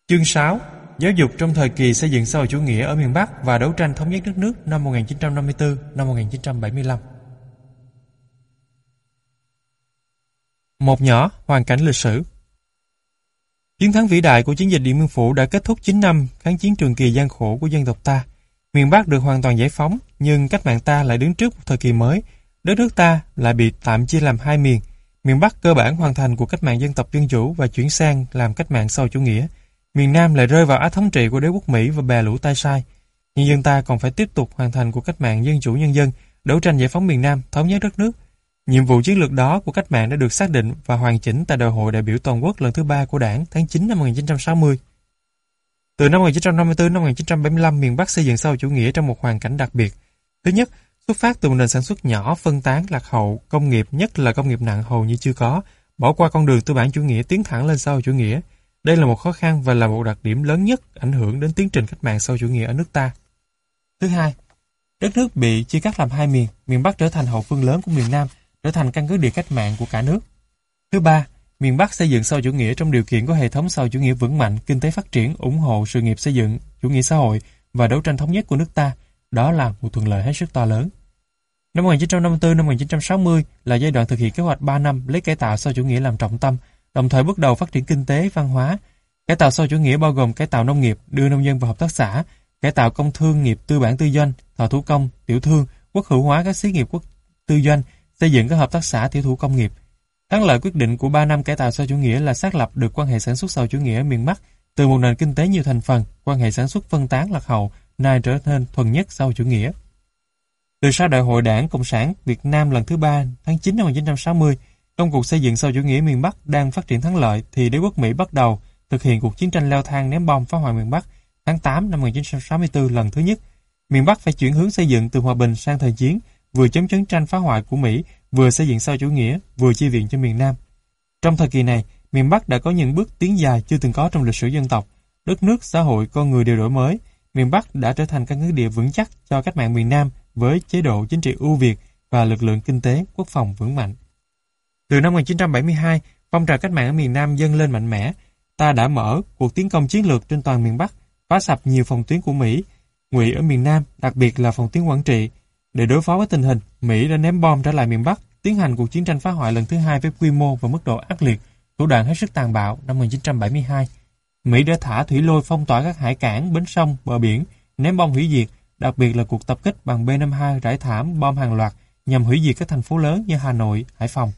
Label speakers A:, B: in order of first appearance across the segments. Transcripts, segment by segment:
A: Chương 6. Giáo dục trong thời kỳ xây dựng xã hội chủ nghĩa ở miền Bắc và đấu tranh thống nhất đất nước năm 1954-1975. Một nhỏ, hoàn cảnh lịch sử. Chiến thắng vĩ đại của chiến dịch Điện Biên Phủ đã kết thúc 9 năm kháng chiến trường kỳ gian khổ của dân tộc ta. Miền Bắc được hoàn toàn giải phóng, nhưng cách mạng ta lại đứng trước một thời kỳ mới. Đất nước ta lại bị tạm chia làm hai miền. Miền Bắc cơ bản hoàn thành cuộc cách mạng dân tộc dân chủ và chuyển sang làm cách mạng xã hội chủ nghĩa. Miền Nam lại rơi vào ách thống trị của đế quốc Mỹ và bè lũ tay sai. Nhân dân ta còn phải tiếp tục hoàn thành cuộc cách mạng dân chủ nhân dân, đấu tranh giải phóng miền Nam, thống nhất đất nước. Nhiệm vụ chiến lược đó của cách mạng đã được xác định và hoàn chỉnh tại Đại hội đại biểu toàn quốc lần thứ 3 của Đảng tháng 9 năm 1960. Từ năm 1954 năm 1975, miền Bắc xây dựng xã hội chủ nghĩa trong một hoàn cảnh đặc biệt. Thứ nhất, xuất phát từ một nền sản xuất nhỏ, phân tán, lạc hậu, công nghiệp, nhất là công nghiệp nặng hầu như chưa có, bỏ qua con đường tư bản chủ nghĩa tiến thẳng lên xã hội chủ nghĩa. Đây là một khó khăn và là một đặc điểm lớn nhất ảnh hưởng đến tiến trình cách mạng xã hội chủ nghĩa ở nước ta. Thứ hai, đất nước bị chia cắt làm hai miền, miền Bắc trở thành hậu phương lớn của miền Nam, trở thành căn cứ địa cách mạng của cả nước. Thứ ba, miền Bắc xây dựng xã hội chủ nghĩa trong điều kiện có hệ thống xã hội chủ nghĩa vững mạnh, kinh tế phát triển, ủng hộ sự nghiệp xây dựng chủ nghĩa xã hội và đấu tranh thống nhất của nước ta. Đó là một thuận lợi hết sức to lớn. Năm 1954 năm 1960 là giai đoạn thực hiện kế hoạch 3 năm lấy cải tạo xã hội chủ nghĩa làm trọng tâm, đồng thời bước đầu phát triển kinh tế, văn hóa. Cải tạo xã hội chủ nghĩa bao gồm cải tạo nông nghiệp, đưa nông dân vào hợp tác xã, cải tạo công thương nghiệp tư bản tư doanh, thợ thủ công, tiểu thương, quốc hữu hóa các xí nghiệp quốc tư doanh, xây dựng các hợp tác xã tiểu thủ công nghiệp. Thắng lợi quyết định của 3 năm cải tạo xã hội chủ nghĩa là xác lập được quan hệ sản xuất xã hội chủ nghĩa ở miền Bắc từ một nền kinh tế nhiều thành phần, quan hệ sản xuất phân tán lạc hậu, nay trở nên thuần nhất xã hội chủ nghĩa. Từ sau Đại hội Đảng Cộng sản Việt Nam lần thứ 3 tháng 9 năm 1960, công cuộc xây dựng xã hội chủ nghĩa miền Bắc đang phát triển thắng lợi thì đế quốc Mỹ bắt đầu thực hiện cuộc chiến tranh leo thang ném bom phá hoại miền Bắc tháng 8 năm 1964 lần thứ nhất. Miền Bắc phải chuyển hướng xây dựng từ hòa bình sang thời chiến, vừa chống chiến tranh phá hoại của Mỹ, vừa xây dựng xã hội chủ nghĩa, vừa chi viện cho miền Nam. Trong thời kỳ này, miền Bắc đã có những bước tiến dài chưa từng có trong lịch sử dân tộc. Đất nước, xã hội, con người đều đổi mới. Miền Bắc đã trở thành căn cứ địa vững chắc cho cách mạng miền Nam với chế độ chính trị ưu việt và lực lượng kinh tế, quốc phòng vững mạnh. Từ năm 1972, phong trào cách mạng ở miền Nam dâng lên mạnh mẽ. Ta đã mở cuộc tiến công chiến lược trên toàn miền Bắc, phá sập nhiều phòng tuyến của Mỹ, ngụy ở miền Nam, đặc biệt là phòng tuyến Quảng Trị. Để đối phó với tình hình, Mỹ đã ném bom trở lại miền Bắc, tiến hành cuộc chiến tranh phá hoại lần thứ hai với quy mô và mức độ ác liệt, thủ đoạn hết sức tàn bạo. Năm 1972, Mỹ đã thả thủy lôi phong tỏa các hải cảng, bến sông, bờ biển, ném bom hủy diệt, đặc biệt là cuộc tập kích bằng B-52 rải thảm bom hàng loạt nhằm hủy diệt các thành phố lớn như Hà Nội, Hải Phòng.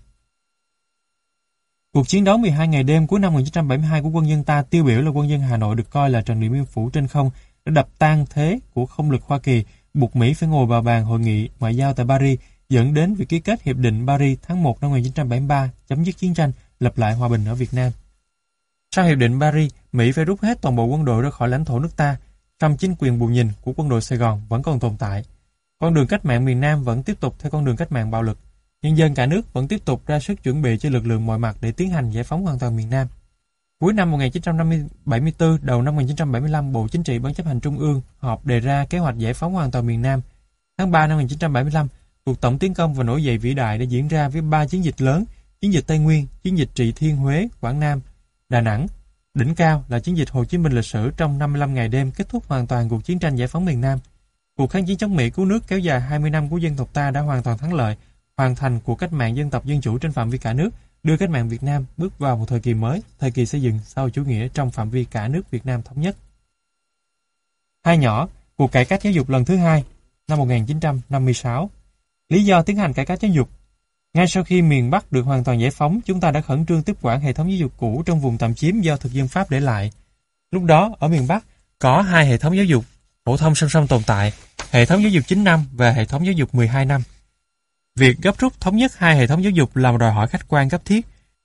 A: Cuộc chiến đấu 12 ngày đêm cuối năm 1972 của quân dân ta, tiêu biểu là quân dân Hà Nội, được coi là trận Điện Biên Phủ trên không, đã đập tan thế của không lực Hoa Kỳ, buộc Mỹ phải ngồi vào bàn hội nghị ngoại giao tại Paris, dẫn đến việc ký kết Hiệp định Paris tháng 1 năm 1973 chấm dứt chiến tranh, lập lại hòa bình ở Việt Nam. Sau Hiệp định Paris, Mỹ phải rút hết toàn bộ quân đội ra khỏi lãnh thổ nước ta, song chính quyền bù nhìn của quân đội Sài Gòn vẫn còn tồn tại. Con đường cách mạng miền Nam vẫn tiếp tục theo con đường cách mạng bạo lực. Nhân dân cả nước vẫn tiếp tục ra sức chuẩn bị cho lực lượng mọi mặt để tiến hành giải phóng hoàn toàn miền Nam. Cuối năm 1974, đầu năm 1975, Bộ Chính trị Ban chấp hành Trung ương họp đề ra kế hoạch giải phóng hoàn toàn miền Nam. Tháng 3 năm 1975, cuộc tổng tiến công và nổi dậy vĩ đại đã diễn ra với 3 chiến dịch lớn: chiến dịch Tây Nguyên, chiến dịch Trị Thiên, Huế, Quảng Nam, Đà Nẵng. Đỉnh cao là chiến dịch Hồ Chí Minh lịch sử trong 55 ngày đêm kết thúc hoàn toàn cuộc chiến tranh giải phóng miền Nam. Cuộc kháng chiến chống Mỹ cứu nước kéo dài 20 năm của dân tộc ta đã hoàn toàn thắng lợi, hoàn thành cuộc cách mạng dân tộc dân chủ trên phạm vi cả nước, đưa cách mạng Việt Nam bước vào một thời kỳ mới, thời kỳ xây dựng xã hội chủ nghĩa trong phạm vi cả nước Việt Nam thống nhất. Hai nhỏ, cuộc cải cách giáo dục lần thứ hai, năm 1956. Lý do tiến hành cải cách giáo dục. Ngay sau khi miền Bắc được hoàn toàn giải phóng, chúng ta đã khẩn trương tiếp quản hệ thống giáo dục cũ trong vùng tạm chiếm do thực dân Pháp để lại. Lúc đó, ở miền Bắc, có hai hệ thống giáo dục phổ thông song song tồn tại, hệ thống giáo dục 9 năm và hệ thống giáo dục 12 năm. Việc gấp rút thống nhất hai hệ thống giáo dục là một đòi hỏi khách quan cấp thiết.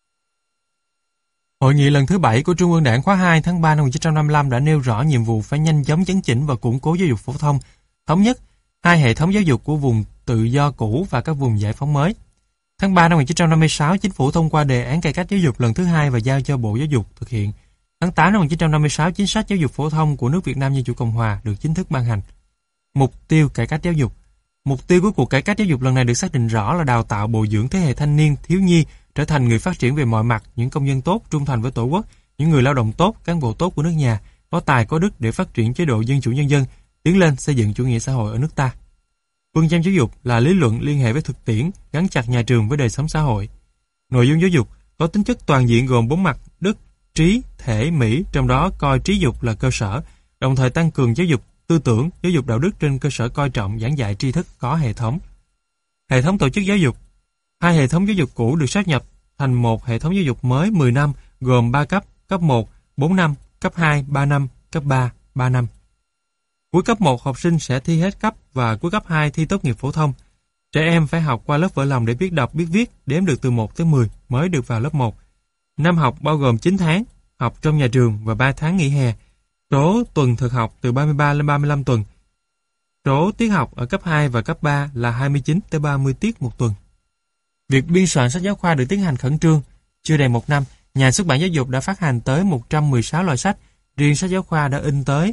A: Hội nghị lần thứ 7 của Trung ương Đảng khóa 2 tháng 3 năm 1955 đã nêu rõ nhiệm vụ phải nhanh chóng chấn chỉnh và củng cố giáo dục phổ thông, thống nhất hai hệ thống giáo dục của vùng tự do cũ và các vùng giải phóng mới. Tháng 3 năm 1956, Chính phủ thông qua đề án cải cách giáo dục lần thứ hai và giao cho Bộ Giáo dục thực hiện. Tháng 8 năm 1956, chính sách giáo dục phổ thông của nước Việt Nam Dân Chủ Cộng Hòa được chính thức ban hành. Mục tiêu cải cách giáo dục. Mục tiêu của cuộc cải cách giáo dục lần này được xác định rõ là đào tạo bồi dưỡng thế hệ thanh niên, thiếu nhi trở thành người phát triển về mọi mặt, những công dân tốt, trung thành với Tổ quốc, những người lao động tốt, cán bộ tốt của nước nhà, có tài có đức để phát triển chế độ dân chủ nhân dân, tiến lên xây dựng chủ nghĩa xã hội ở nước ta. Phương châm giáo dục là lý luận liên hệ với thực tiễn, gắn chặt nhà trường với đời sống xã hội. Nội dung giáo dục có tính chất toàn diện gồm 4 mặt: đức, trí, thể, mỹ, trong đó coi trí dục là cơ sở, đồng thời tăng cường giáo dục tư tưởng, giáo dục đạo đức trên cơ sở coi trọng giảng dạy tri thức có hệ thống. Hệ thống tổ chức giáo dục. 2 hệ thống giáo dục cũ được sáp nhập thành một hệ thống giáo dục mới 10 năm gồm 3 cấp: cấp 1, 4 năm, cấp 2, 3 năm, cấp 3, 3 năm. Cuối cấp 1 học sinh sẽ thi hết cấp và cuối cấp 2 thi tốt nghiệp phổ thông. Trẻ em phải học qua lớp vỡ lòng để biết đọc, biết viết, đếm được từ 1 tới 10 mới được vào lớp 1. Năm học bao gồm 9 tháng học trong nhà trường và 3 tháng nghỉ hè. Số tuần thực học từ 33 lên 35 tuần. Số tiết học ở cấp 2 và cấp 3 là 29 tới 30 tiết một tuần. Việc biên soạn sách giáo khoa được tiến hành khẩn trương. Chưa đầy một năm, nhà xuất bản giáo dục đã phát hành tới 116 loại sách. Riêng sách giáo khoa đã in tới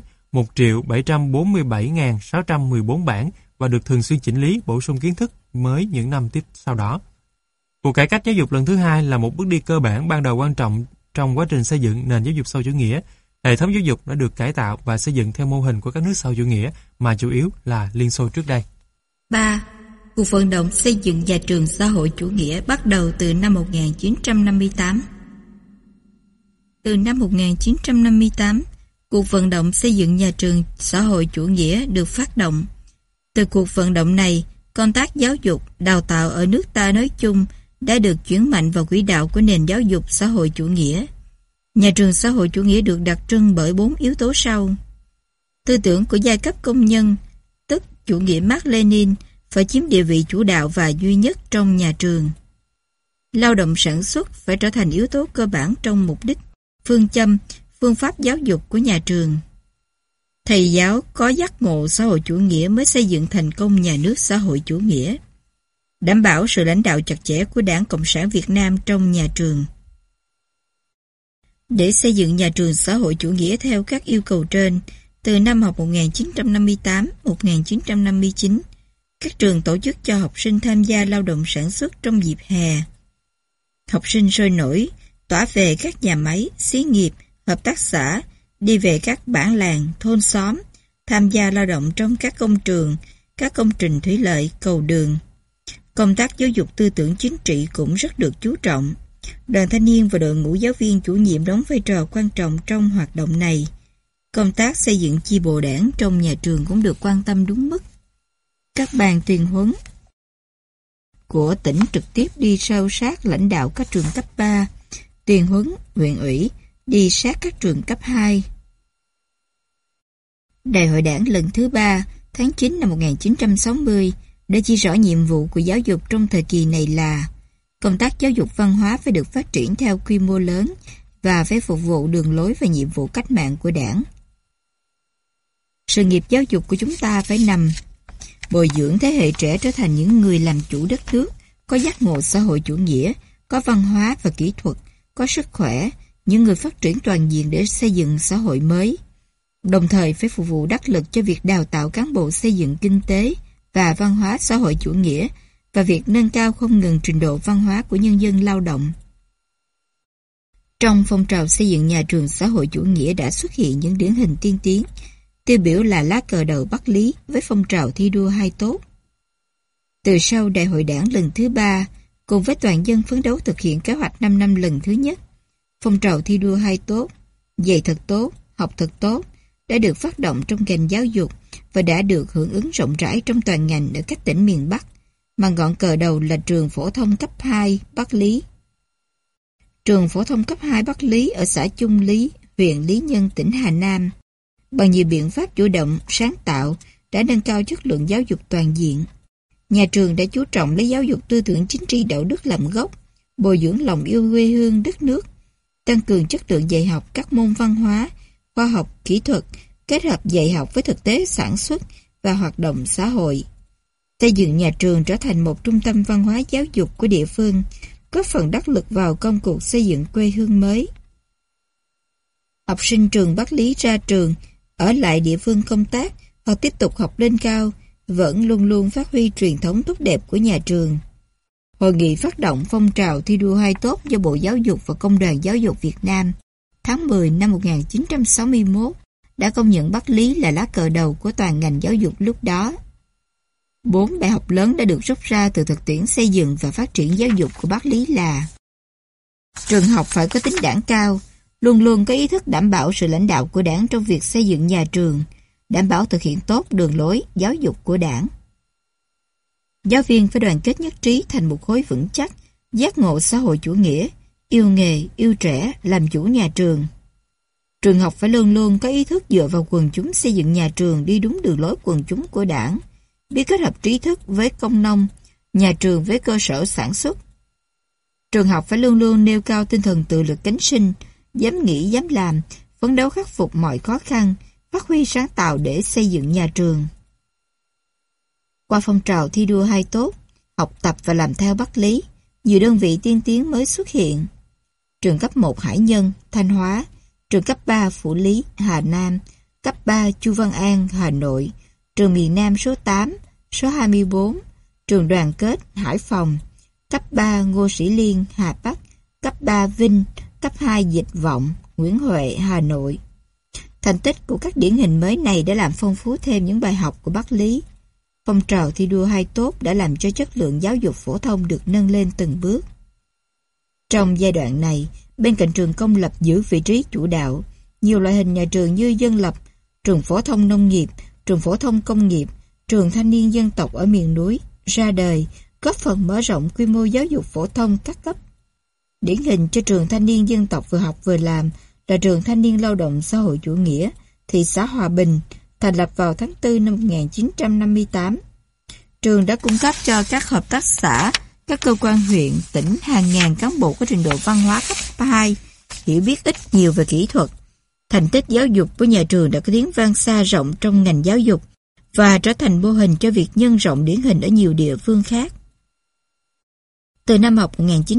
A: 1.747.614 bản và được thường xuyên chỉnh lý, bổ sung kiến thức mới những năm tiếp sau đó. Cuộc cải cách giáo dục lần thứ 2 là một bước đi cơ bản ban đầu quan trọng trong quá trình xây dựng nền giáo dục sau chủ nghĩa. Hệ thống giáo dục đã được cải tạo và xây dựng theo mô hình của các nước sau chủ nghĩa mà chủ yếu là Liên Xô trước đây.
B: 3. Cuộc vận động xây dựng nhà trường xã hội chủ nghĩa bắt đầu từ năm 1958. Từ năm 1958, cuộc vận động xây dựng nhà trường xã hội chủ nghĩa được phát động. Từ cuộc vận động này, công tác giáo dục, đào tạo ở nước ta nói chung đã được chuyển mạnh vào quỹ đạo của nền giáo dục xã hội chủ nghĩa. Nhà trường xã hội chủ nghĩa được đặc trưng bởi 4 yếu tố sau. Tư tưởng của giai cấp công nhân, tức chủ nghĩa Mác Lênin, phải chiếm địa vị chủ đạo và duy nhất trong nhà trường. Lao động sản xuất phải trở thành yếu tố cơ bản trong mục đích, phương châm, phương pháp giáo dục của nhà trường. Thầy giáo có giác ngộ xã hội chủ nghĩa mới xây dựng thành công nhà nước xã hội chủ nghĩa. Đảm bảo sự lãnh đạo chặt chẽ của Đảng Cộng sản Việt Nam trong nhà trường. Để xây dựng nhà trường xã hội chủ nghĩa theo các yêu cầu trên, từ năm học 1958-1959, các trường tổ chức cho học sinh tham gia lao động sản xuất trong dịp hè. Học sinh sôi nổi, tỏa về các nhà máy, xí nghiệp, hợp tác xã, đi về các bản làng, thôn xóm, tham gia lao động trong các công trường, các công trình thủy lợi, cầu đường. Công tác giáo dục tư tưởng chính trị cũng rất được chú trọng. Đoàn thanh niên và đội ngũ giáo viên chủ nhiệm đóng vai trò quan trọng trong hoạt động này. Công tác xây dựng chi bộ đảng trong nhà trường cũng được quan tâm đúng mức. Các ban tuyên huấn của tỉnh trực tiếp đi sâu sát lãnh đạo các trường cấp 3, tuyên huấn huyện ủy đi sát các trường cấp 2. Đại hội đảng lần thứ 3 tháng 9 năm 1960 đã chỉ rõ nhiệm vụ của giáo dục trong thời kỳ này là công tác giáo dục văn hóa phải được phát triển theo quy mô lớn và phải phục vụ đường lối và nhiệm vụ cách mạng của đảng. Sự nghiệp giáo dục của chúng ta phải nằm bồi dưỡng thế hệ trẻ trở thành những người làm chủ đất nước, có giác ngộ xã hội chủ nghĩa, có văn hóa và kỹ thuật, có sức khỏe, những người phát triển toàn diện để xây dựng xã hội mới. Đồng thời phải phục vụ đắc lực cho việc đào tạo cán bộ xây dựng kinh tế và văn hóa xã hội chủ nghĩa và việc nâng cao không ngừng trình độ văn hóa của nhân dân lao động. Trong phong trào xây dựng nhà trường xã hội chủ nghĩa đã xuất hiện những điển hình tiên tiến, tiêu biểu là lá cờ đầu Bắc Lý với phong trào thi đua hai tốt. Từ sau Đại hội đảng lần thứ 3, cùng với toàn dân phấn đấu thực hiện kế hoạch 5 năm lần thứ nhất, phong trào thi đua hai tốt, dạy thật tốt, học thật tốt, đã được phát động trong ngành giáo dục và đã được hưởng ứng rộng rãi trong toàn ngành ở các tỉnh miền Bắc, mà ngọn cờ đầu là trường phổ thông cấp 2 Bắc Lý. Trường phổ thông cấp 2 Bắc Lý ở xã Trung Lý, huyện Lý Nhân, tỉnh Hà Nam, bằng nhiều biện pháp chủ động, sáng tạo, đã nâng cao chất lượng giáo dục toàn diện. Nhà trường đã chú trọng lấy giáo dục tư tưởng chính trị đạo đức làm gốc, bồi dưỡng lòng yêu quê hương đất nước, tăng cường chất lượng dạy học các môn văn hóa, khoa học, kỹ thuật, kết hợp dạy học với thực tế sản xuất và hoạt động xã hội. Xây dựng nhà trường trở thành một trung tâm văn hóa giáo dục của địa phương, góp phần đắc lực vào công cuộc xây dựng quê hương mới. Học sinh trường Bắc Lý ra trường, ở lại địa phương công tác hoặc tiếp tục học lên cao, vẫn luôn luôn phát huy truyền thống tốt đẹp của nhà trường. Hội nghị phát động phong trào thi đua hai tốt do Bộ Giáo dục và Công đoàn Giáo dục Việt Nam tháng 10 năm 1961 đã công nhận Bắc Lý là lá cờ đầu của toàn ngành giáo dục lúc đó. 4 bài học lớn đã được rút ra từ thực tiễn xây dựng và phát triển giáo dục của Bắc Lý là: trường học phải có tính đảng cao, luôn luôn có ý thức đảm bảo sự lãnh đạo của đảng trong việc xây dựng nhà trường, đảm bảo thực hiện tốt đường lối giáo dục của đảng. Giáo viên phải đoàn kết nhất trí thành một khối vững chắc, giác ngộ xã hội chủ nghĩa, yêu nghề, yêu trẻ, làm chủ nhà trường. Trường học phải luôn luôn có ý thức dựa vào quần chúng xây dựng nhà trường đi đúng đường lối quần chúng của đảng, biết kết hợp trí thức với công nông, nhà trường với cơ sở sản xuất. Trường học phải luôn luôn nêu cao tinh thần tự lực cánh sinh, dám nghĩ dám làm, phấn đấu khắc phục mọi khó khăn, phát huy sáng tạo để xây dựng nhà trường. Qua phong trào thi đua hai tốt, học tập và làm theo Bắc Lý, nhiều đơn vị tiên tiến mới xuất hiện. Trường cấp 1 Hải Nhân, Thanh Hóa, trường cấp 3 Phủ Lý, Hà Nam, cấp 3 Chu Văn An, Hà Nội, trường miền Nam số 8, số 24, trường Đoàn Kết, Hải Phòng, cấp 3 Ngô Sĩ Liên, Hà Bắc, cấp 3 Vinh, cấp 2 Dịch Vọng, Nguyễn Huệ, Hà Nội. Thành tích của các điển hình mới này đã làm phong phú thêm những bài học của Bắc Lý. Phong trào thi đua hai tốt đã làm cho chất lượng giáo dục phổ thông được nâng lên từng bước. Trong giai đoạn này, bên cạnh trường công lập giữ vị trí chủ đạo, nhiều loại hình nhà trường như dân lập, trường phổ thông nông nghiệp, trường phổ thông công nghiệp, trường thanh niên dân tộc ở miền núi ra đời, góp phần mở rộng quy mô giáo dục phổ thông các cấp. Điển hình cho trường thanh niên dân tộc vừa học vừa làm là trường thanh niên lao động xã hội chủ nghĩa, thị xã Hòa Bình, thành lập vào tháng 4 năm 1958. Trường đã cung cấp cho các hợp tác xã, các cơ quan huyện, tỉnh hàng ngàn cán bộ có trình độ văn hóa cấp 2, hiểu biết ít nhiều về kỹ thuật. Thành tích giáo dục của nhà trường đã có tiếng vang xa rộng trong ngành giáo dục và trở thành mô hình cho việc nhân rộng điển hình ở nhiều địa phương khác. Từ năm học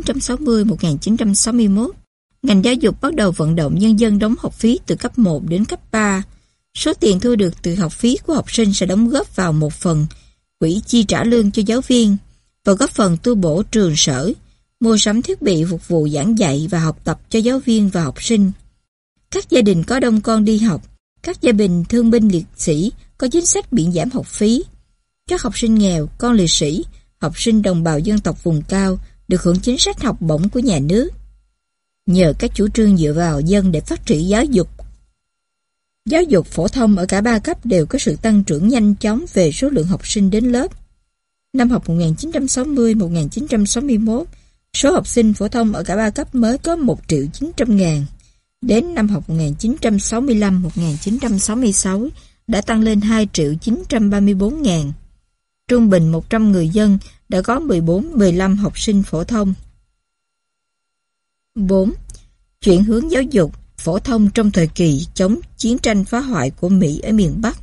B: 1960-1961, ngành giáo dục bắt đầu vận động nhân dân đóng học phí từ cấp 1 đến cấp 3. Số tiền thu được từ học phí của học sinh sẽ đóng góp vào một phần quỹ chi trả lương cho giáo viên và góp phần tu bổ trường sở, mua sắm thiết bị phục vụ giảng dạy và học tập cho giáo viên và học sinh. Các gia đình có đông con đi học, các gia đình thương binh liệt sĩ có chính sách miễn giảm học phí. Các học sinh nghèo, con liệt sĩ, học sinh đồng bào dân tộc vùng cao được hưởng chính sách học bổng của nhà nước. Nhờ các chủ trương dựa vào dân để phát triển giáo dục phổ thông ở cả ba cấp đều có sự tăng trưởng nhanh chóng về số lượng học sinh đến lớp. Năm học 1960-1961, số học sinh phổ thông ở cả ba cấp mới có 1.900.000. Đến năm học 1965-1966 đã tăng lên 2.934.000. Trung bình 100 người dân đã có 14-15 học sinh phổ thông. 4. Chuyển hướng giáo dục phổ thông trong thời kỳ chống chiến tranh phá hoại của Mỹ ở miền Bắc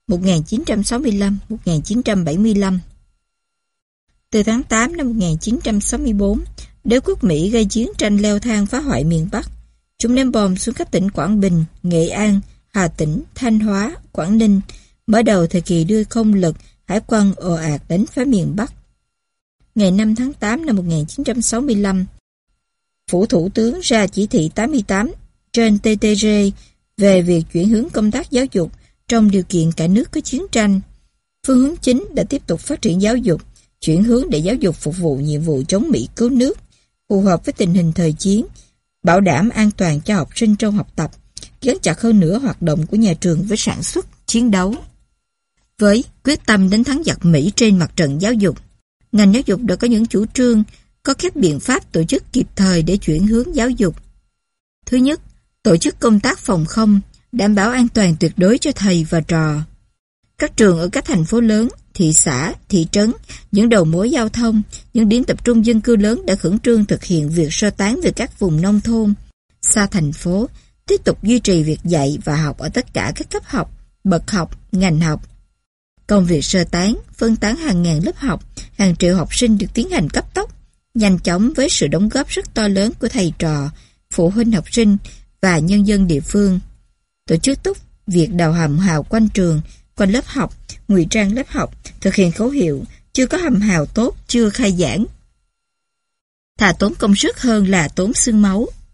B: 1965-1975. Từ tháng 8 năm 1964, đế quốc Mỹ gây chiến tranh leo thang phá hoại miền Bắc. Chúng ném bom xuống các tỉnh Quảng Bình, Nghệ An, Hà Tĩnh, Thanh Hóa, Quảng Ninh, mở đầu thời kỳ đưa không lực hải quân ồ ạt đánh phá miền Bắc. Ngày 5 tháng 8 năm 1965, Phủ Thủ tướng ra chỉ thị 88 trên TTG về việc chuyển hướng công tác giáo dục trong điều kiện cả nước có chiến tranh. Phương hướng chính đã tiếp tục phát triển giáo dục, chuyển hướng để giáo dục phục vụ nhiệm vụ chống Mỹ cứu nước, phù hợp với tình hình thời chiến, bảo đảm an toàn cho học sinh trong học tập, gắn chặt hơn nữa hoạt động của nhà trường với sản xuất, chiến đấu. Với quyết tâm đánh thắng giặc Mỹ trên mặt trận giáo dục, ngành giáo dục đã có những chủ trương, có các biện pháp tổ chức kịp thời để chuyển hướng giáo dục. Thứ nhất, tổ chức công tác phòng không, đảm bảo an toàn tuyệt đối cho thầy và trò. Các trường ở các thành phố lớn, thị xã, thị trấn, những đầu mối giao thông, những điểm tập trung dân cư lớn đã khẩn trương thực hiện việc sơ tán về các vùng nông thôn, xa thành phố, tiếp tục duy trì việc dạy và học ở tất cả các cấp học, bậc học, ngành học. Công việc sơ tán, phân tán hàng ngàn lớp học, hàng triệu học sinh được tiến hành cấp tốc, nhanh chóng với sự đóng góp rất to lớn của thầy trò, phụ huynh học sinh và nhân dân địa phương. Tổ chức tốt việc đào hầm hào quanh trường, quanh lớp học, ngụy trang lớp học, thực hiện khẩu hiệu chưa có hầm hào tốt chưa khai giảng. Thà tốn công sức hơn là tốn xương máu.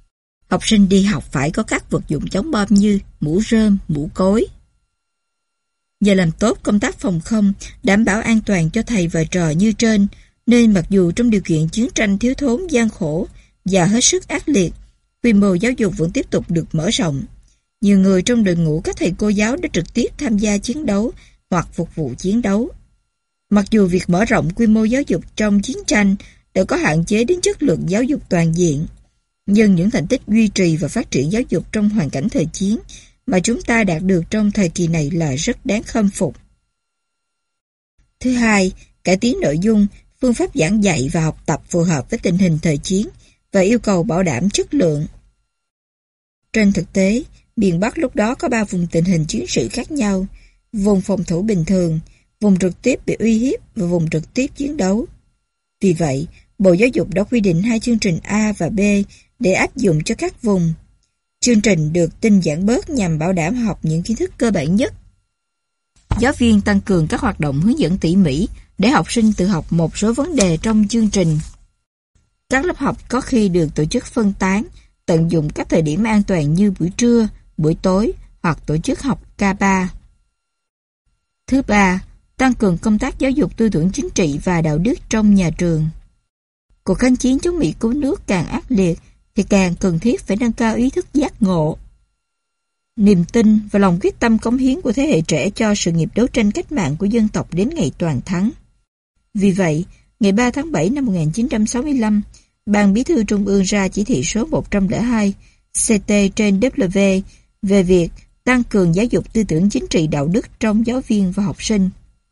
B: Học sinh đi học phải có các vật dụng chống bom như mũ rơm, mũ cối. Nhờ làm tốt công tác phòng không, đảm bảo an toàn cho thầy và trò như trên, nên mặc dù trong điều kiện chiến tranh thiếu thốn gian khổ và hết sức ác liệt, quy mô giáo dục vẫn tiếp tục được mở rộng. Nhiều người trong đội ngũ các thầy cô giáo đã trực tiếp tham gia chiến đấu hoặc phục vụ chiến đấu. Mặc dù việc mở rộng quy mô giáo dục trong chiến tranh đã có hạn chế đến chất lượng giáo dục toàn diện, nhưng những thành tích duy trì và phát triển giáo dục trong hoàn cảnh thời chiến mà chúng ta đạt được trong thời kỳ này là rất đáng khâm phục. Thứ hai, cải tiến nội dung, phương pháp giảng dạy và học tập phù hợp với tình hình thời chiến và yêu cầu bảo đảm chất lượng. Trên thực tế, miền Bắc lúc đó có 3 vùng tình hình chiến sự khác nhau: vùng phòng thủ bình thường, vùng trực tiếp bị uy hiếp và vùng trực tiếp chiến đấu. Vì vậy, Bộ Giáo dục đã quy định 2 chương trình A và B để áp dụng cho các vùng. Chương trình được tinh giản bớt nhằm bảo đảm học những kiến thức cơ bản nhất. Giáo viên tăng cường các hoạt động hướng dẫn tỉ mỉ để học sinh tự học một số vấn đề trong chương trình. Các lớp học có khi được tổ chức phân tán, tận dụng các thời điểm an toàn như buổi trưa, buổi tối hoặc tổ chức học K3. Thứ ba, tăng cường công tác giáo dục tư tưởng chính trị và đạo đức trong nhà trường. Cuộc kháng chiến chống Mỹ cứu nước càng ác liệt thì càng cần thiết phải nâng cao ý thức giác ngộ, niềm tin và lòng quyết tâm cống hiến của thế hệ trẻ cho sự nghiệp đấu tranh cách mạng của dân tộc đến ngày toàn thắng. Vì vậy, ngày 3 tháng 7 năm 1965, Ban Bí thư Trung ương ra chỉ thị số 102 CT/W về việc tăng cường giáo dục tư tưởng chính trị đạo đức trong giáo viên và học sinh.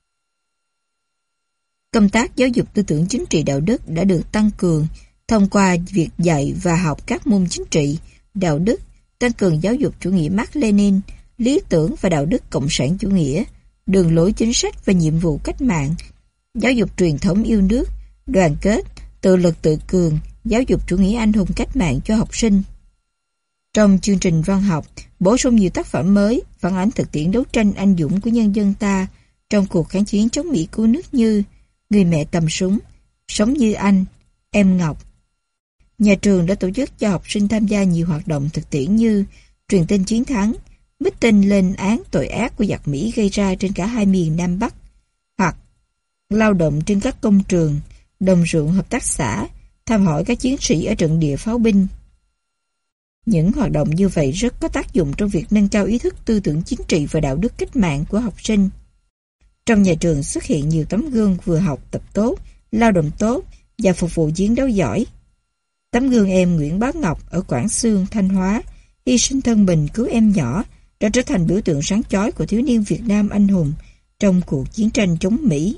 B: Công tác giáo dục tư tưởng chính trị đạo đức đã được tăng cường thông qua việc dạy và học các môn chính trị, đạo đức, tăng cường giáo dục chủ nghĩa Mác Lênin, lý tưởng và đạo đức cộng sản chủ nghĩa, đường lối chính sách và nhiệm vụ cách mạng, giáo dục truyền thống yêu nước, đoàn kết, tự lực tự cường, giáo dục chủ nghĩa anh hùng cách mạng cho học sinh. Trong chương trình văn học, bổ sung nhiều tác phẩm mới, phản ánh thực tiễn đấu tranh anh dũng của nhân dân ta trong cuộc kháng chiến chống Mỹ cứu nước như Người mẹ cầm súng, Sống như anh, Em Ngọc. Nhà trường đã tổ chức cho học sinh tham gia nhiều hoạt động thực tiễn như truyền tin chiến thắng, meeting lên án tội ác của giặc Mỹ gây ra trên cả hai miền Nam Bắc, hoặc lao động trên các công trường, đồng ruộng hợp tác xã, thăm hỏi các chiến sĩ ở trận địa pháo binh. Những hoạt động như vậy rất có tác dụng trong việc nâng cao ý thức tư tưởng chính trị và đạo đức cách mạng của học sinh. Trong nhà trường xuất hiện nhiều tấm gương vừa học tập tốt, lao động tốt và phục vụ chiến đấu giỏi. Tấm gương em Nguyễn Bá Ngọc ở Quảng Xương, Thanh Hóa, hy sinh thân mình cứu em nhỏ, đã trở thành biểu tượng sáng chói của thiếu niên Việt Nam anh hùng trong cuộc chiến tranh chống Mỹ.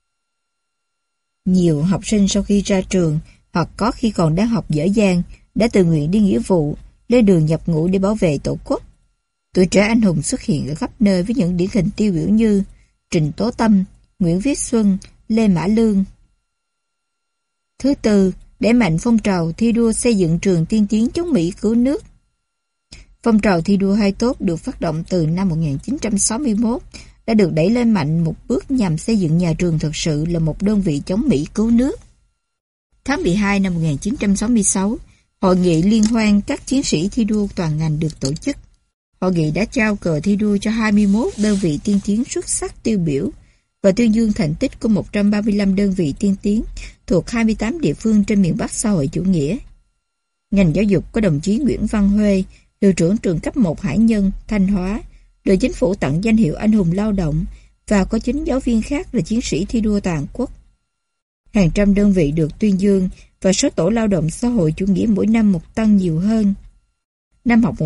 B: Nhiều học sinh sau khi ra trường, hoặc có khi còn đang học dở dang, đã tự nguyện đi nghĩa vụ, lên đường nhập ngũ để bảo vệ Tổ quốc. Tuổi trẻ anh hùng xuất hiện ở khắp nơi với những điển hình tiêu biểu như Trịnh Tố Tâm, Nguyễn Viết Xuân, Lê Mã Lương. Thứ tư, đẩy mạnh phong trào thi đua xây dựng trường tiên tiến chống Mỹ cứu nước. Phong trào thi đua hai tốt được phát động từ năm 1961 đã được đẩy lên mạnh một bước nhằm xây dựng nhà trường thực sự là một đơn vị chống Mỹ cứu nước. Tháng 12 năm 1966, Hội nghị liên hoan các chiến sĩ thi đua toàn ngành được tổ chức. Hội nghị đã trao cờ thi đua cho 21 đơn vị tiên tiến xuất sắc tiêu biểu và tuyên dương thành tích của 135 đơn vị tiên tiến thuộc 28 địa phương trên miền Bắc xã hội chủ nghĩa. Ngành giáo dục có đồng chí Nguyễn Văn Huê, hiệu trưởng trường cấp 1 Hải Nhân, Thanh Hóa, được chính phủ tặng danh hiệu anh hùng lao động, và có 9 giáo viên khác là chiến sĩ thi đua toàn quốc. Hàng trăm đơn vị được tuyên dương và số tổ lao động xã hội chủ nghĩa mỗi năm một tăng nhiều hơn. Năm học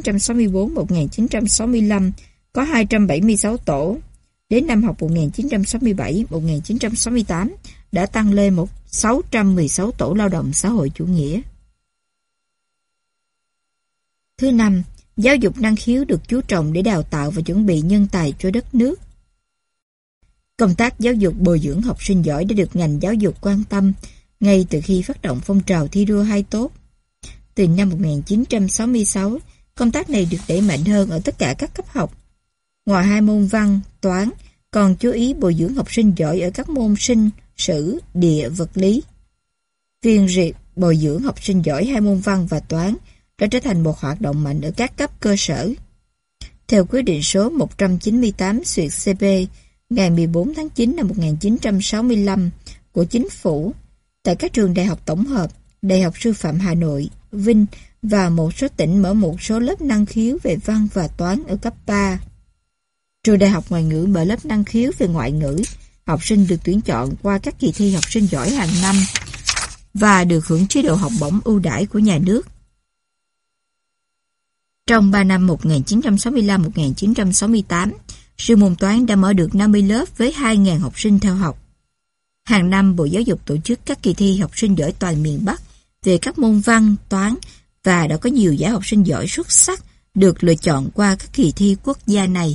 B: 1964-1965 có 276 tổ, đến năm học 1967-1968 đã tăng lên 616 tổ lao động xã hội chủ nghĩa. Thứ năm, giáo dục năng khiếu được chú trọng để đào tạo và chuẩn bị nhân tài cho đất nước. Công tác giáo dục bồi dưỡng học sinh giỏi đã được ngành giáo dục quan tâm ngay từ khi phát động phong trào thi đua hai tốt. Từ năm 1966, công tác này được đẩy mạnh hơn ở tất cả các cấp học. Ngoài hai môn văn, toán, còn chú ý bồi dưỡng học sinh giỏi ở các môn sinh, sử, địa, vật lý. Viên riệt bồi dưỡng học sinh giỏi hai môn văn và toán, đã trở thành một hoạt động mạnh ở các cấp cơ sở. Theo quyết định số 198/CP ngày 14 tháng 9 năm 1965 của Chính phủ, tại các trường đại học tổng hợp, Đại học Sư phạm Hà Nội, Vinh và một số tỉnh mở một số lớp năng khiếu về văn và toán ở cấp 3. Trường Đại học Ngoại ngữ mở lớp năng khiếu về ngoại ngữ, học sinh được tuyển chọn qua các kỳ thi học sinh giỏi hàng năm và được hưởng chế độ học bổng ưu đãi của nhà nước. Trong 3 năm 1965-1968, sư môn toán đã mở được 50 lớp với 2.000 học sinh theo học. Hàng năm, Bộ Giáo dục tổ chức các kỳ thi học sinh giỏi toàn miền Bắc về các môn văn, toán và đã có nhiều giải học sinh giỏi xuất sắc được lựa chọn qua các kỳ thi quốc gia này.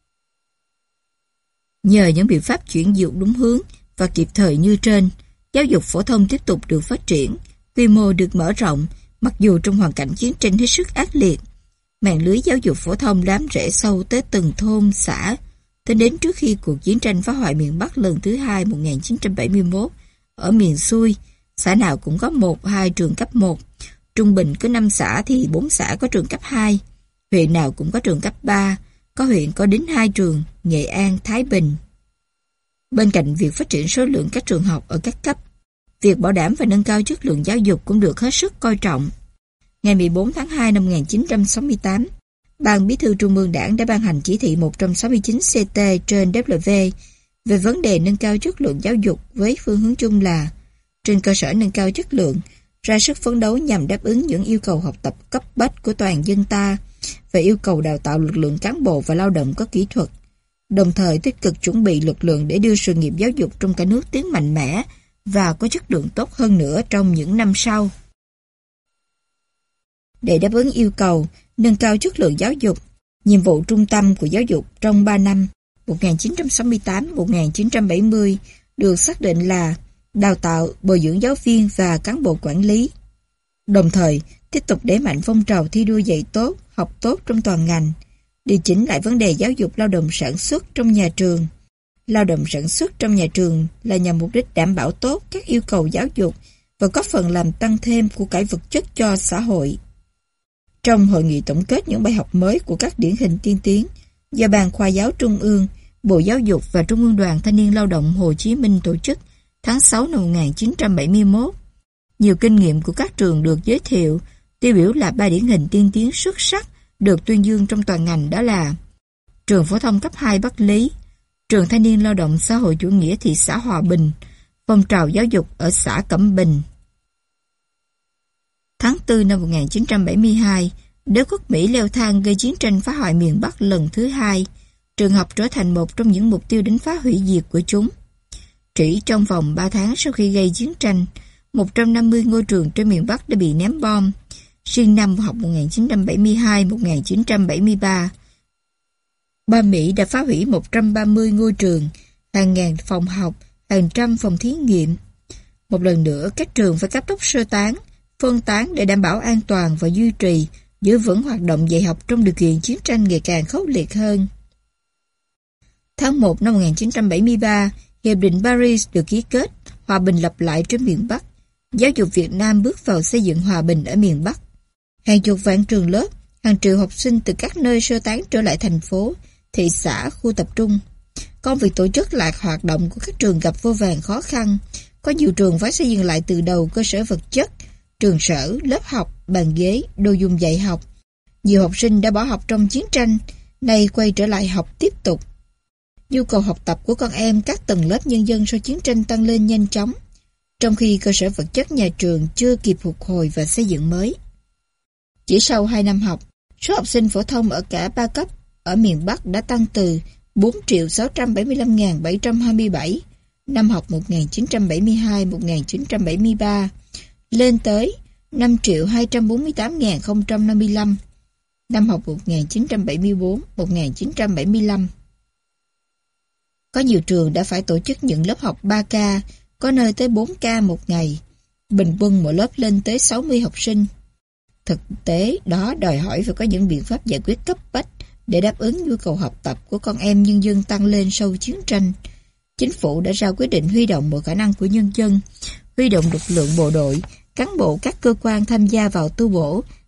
B: Nhờ những biện pháp chuyển dịch đúng hướng và kịp thời như trên, giáo dục phổ thông tiếp tục được phát triển, quy mô được mở rộng, mặc dù trong hoàn cảnh chiến tranh hết sức ác liệt. Mạng lưới giáo dục phổ thông bám rễ sâu tới từng thôn, xã. Tính đến trước khi cuộc chiến tranh phá hoại miền Bắc lần thứ hai 1971, ở miền xuôi, xã nào cũng có 1-2 trường cấp 1. Trung bình cứ 5 xã thì 4 xã có trường cấp 2. Huyện nào cũng có trường cấp 3, có huyện có đến 2 trường, Nghệ An, Thái Bình. Bên cạnh việc phát triển số lượng các trường học ở các cấp, việc bảo đảm và nâng cao chất lượng giáo dục cũng được hết sức coi trọng. Ngày 14 tháng 2 năm 1968, Ban Bí thư Trung ương Đảng đã ban hành chỉ thị 169/CT/W về vấn đề nâng cao chất lượng giáo dục với phương hướng chung là trên cơ sở nâng cao chất lượng, ra sức phấn đấu nhằm đáp ứng những yêu cầu học tập cấp bách của toàn dân ta và yêu cầu đào tạo lực lượng cán bộ và lao động có kỹ thuật, đồng thời tích cực chuẩn bị lực lượng để đưa sự nghiệp giáo dục trong cả nước tiến mạnh mẽ và có chất lượng tốt hơn nữa trong những năm sau. Để đáp ứng yêu cầu nâng cao chất lượng giáo dục, nhiệm vụ trung tâm của giáo dục trong 3 năm 1968-1970 được xác định là đào tạo, bồi dưỡng giáo viên và cán bộ quản lý. Đồng thời, tiếp tục đẩy mạnh phong trào thi đua dạy tốt, học tốt trong toàn ngành, điều chỉnh lại vấn đề giáo dục lao động sản xuất trong nhà trường. Lao động sản xuất trong nhà trường là nhằm mục đích đảm bảo tốt các yêu cầu giáo dục và có phần làm tăng thêm của cải vật chất cho xã hội. Trong hội nghị tổng kết những bài học mới của các điển hình tiên tiến do Ban Khoa giáo Trung ương, Bộ Giáo dục và Trung ương Đoàn Thanh niên Lao động Hồ Chí Minh tổ chức tháng 6 năm 1971, nhiều kinh nghiệm của các trường được giới thiệu, tiêu biểu là 3 điển hình tiên tiến xuất sắc được tuyên dương trong toàn ngành, đó là Trường Phổ thông cấp 2 Bắc Lý, Trường Thanh niên Lao động Xã hội chủ nghĩa thị xã Hòa Bình, phong trào giáo dục ở xã Cẩm Bình. Tháng 4 năm 1972, đế quốc Mỹ leo thang gây chiến tranh phá hoại miền Bắc lần thứ hai, trường học trở thành một trong những mục tiêu đánh phá hủy diệt của chúng. Chỉ trong vòng 3 tháng sau khi gây chiến tranh, 150 ngôi trường trên miền Bắc đã bị ném bom. Riêng năm học 1972-1973, Ba Mỹ đã phá hủy 130 ngôi trường, hàng ngàn phòng học, hàng trăm phòng thí nghiệm. Một lần nữa, các trường phải cấp tốc sơ tán, phân tán để đảm bảo an toàn và duy trì, giữ vững hoạt động dạy học trong điều kiện chiến tranh ngày càng khốc liệt hơn. Tháng 1 năm 1973, Hiệp định Paris được ký kết, hòa bình lập lại trên miền Bắc. Giáo dục Việt Nam bước vào xây dựng hòa bình ở miền Bắc. Hàng chục vạn trường lớp, hàng triệu học sinh từ các nơi sơ tán trở lại thành phố, thị xã, khu tập trung. Công việc tổ chức lại hoạt động của các trường gặp vô vàn khó khăn. Có nhiều trường phải xây dựng lại từ đầu cơ sở vật chất, trường sở, lớp học, bàn ghế, đồ dùng dạy học. Nhiều học sinh đã bỏ học trong chiến tranh, nay quay trở lại học tiếp tục. Nhu cầu học tập của con em các tầng lớp nhân dân sau chiến tranh tăng lên nhanh chóng, trong khi cơ sở vật chất nhà trường chưa kịp phục hồi và xây dựng mới. Chỉ sau 2 năm học, số học sinh phổ thông ở cả 3 cấp ở miền Bắc đã tăng từ 4.675.727 năm học 1972-1973 lên tới 5.248.055 năm học 1974-1975. Có nhiều trường đã phải tổ chức những lớp học 3K, có nơi tới 4K một ngày, bình quân mỗi lớp lên tới 60 học sinh. Thực tế đó đòi hỏi phải có những biện pháp giải quyết cấp bách để đáp ứng nhu cầu học tập của con em nhân dân tăng lên sau chiến tranh. Chính phủ đã ra quyết định huy động mọi khả năng của nhân dân, huy động lực lượng bộ đội, cán bộ các cơ quan tham gia vào tu bổ,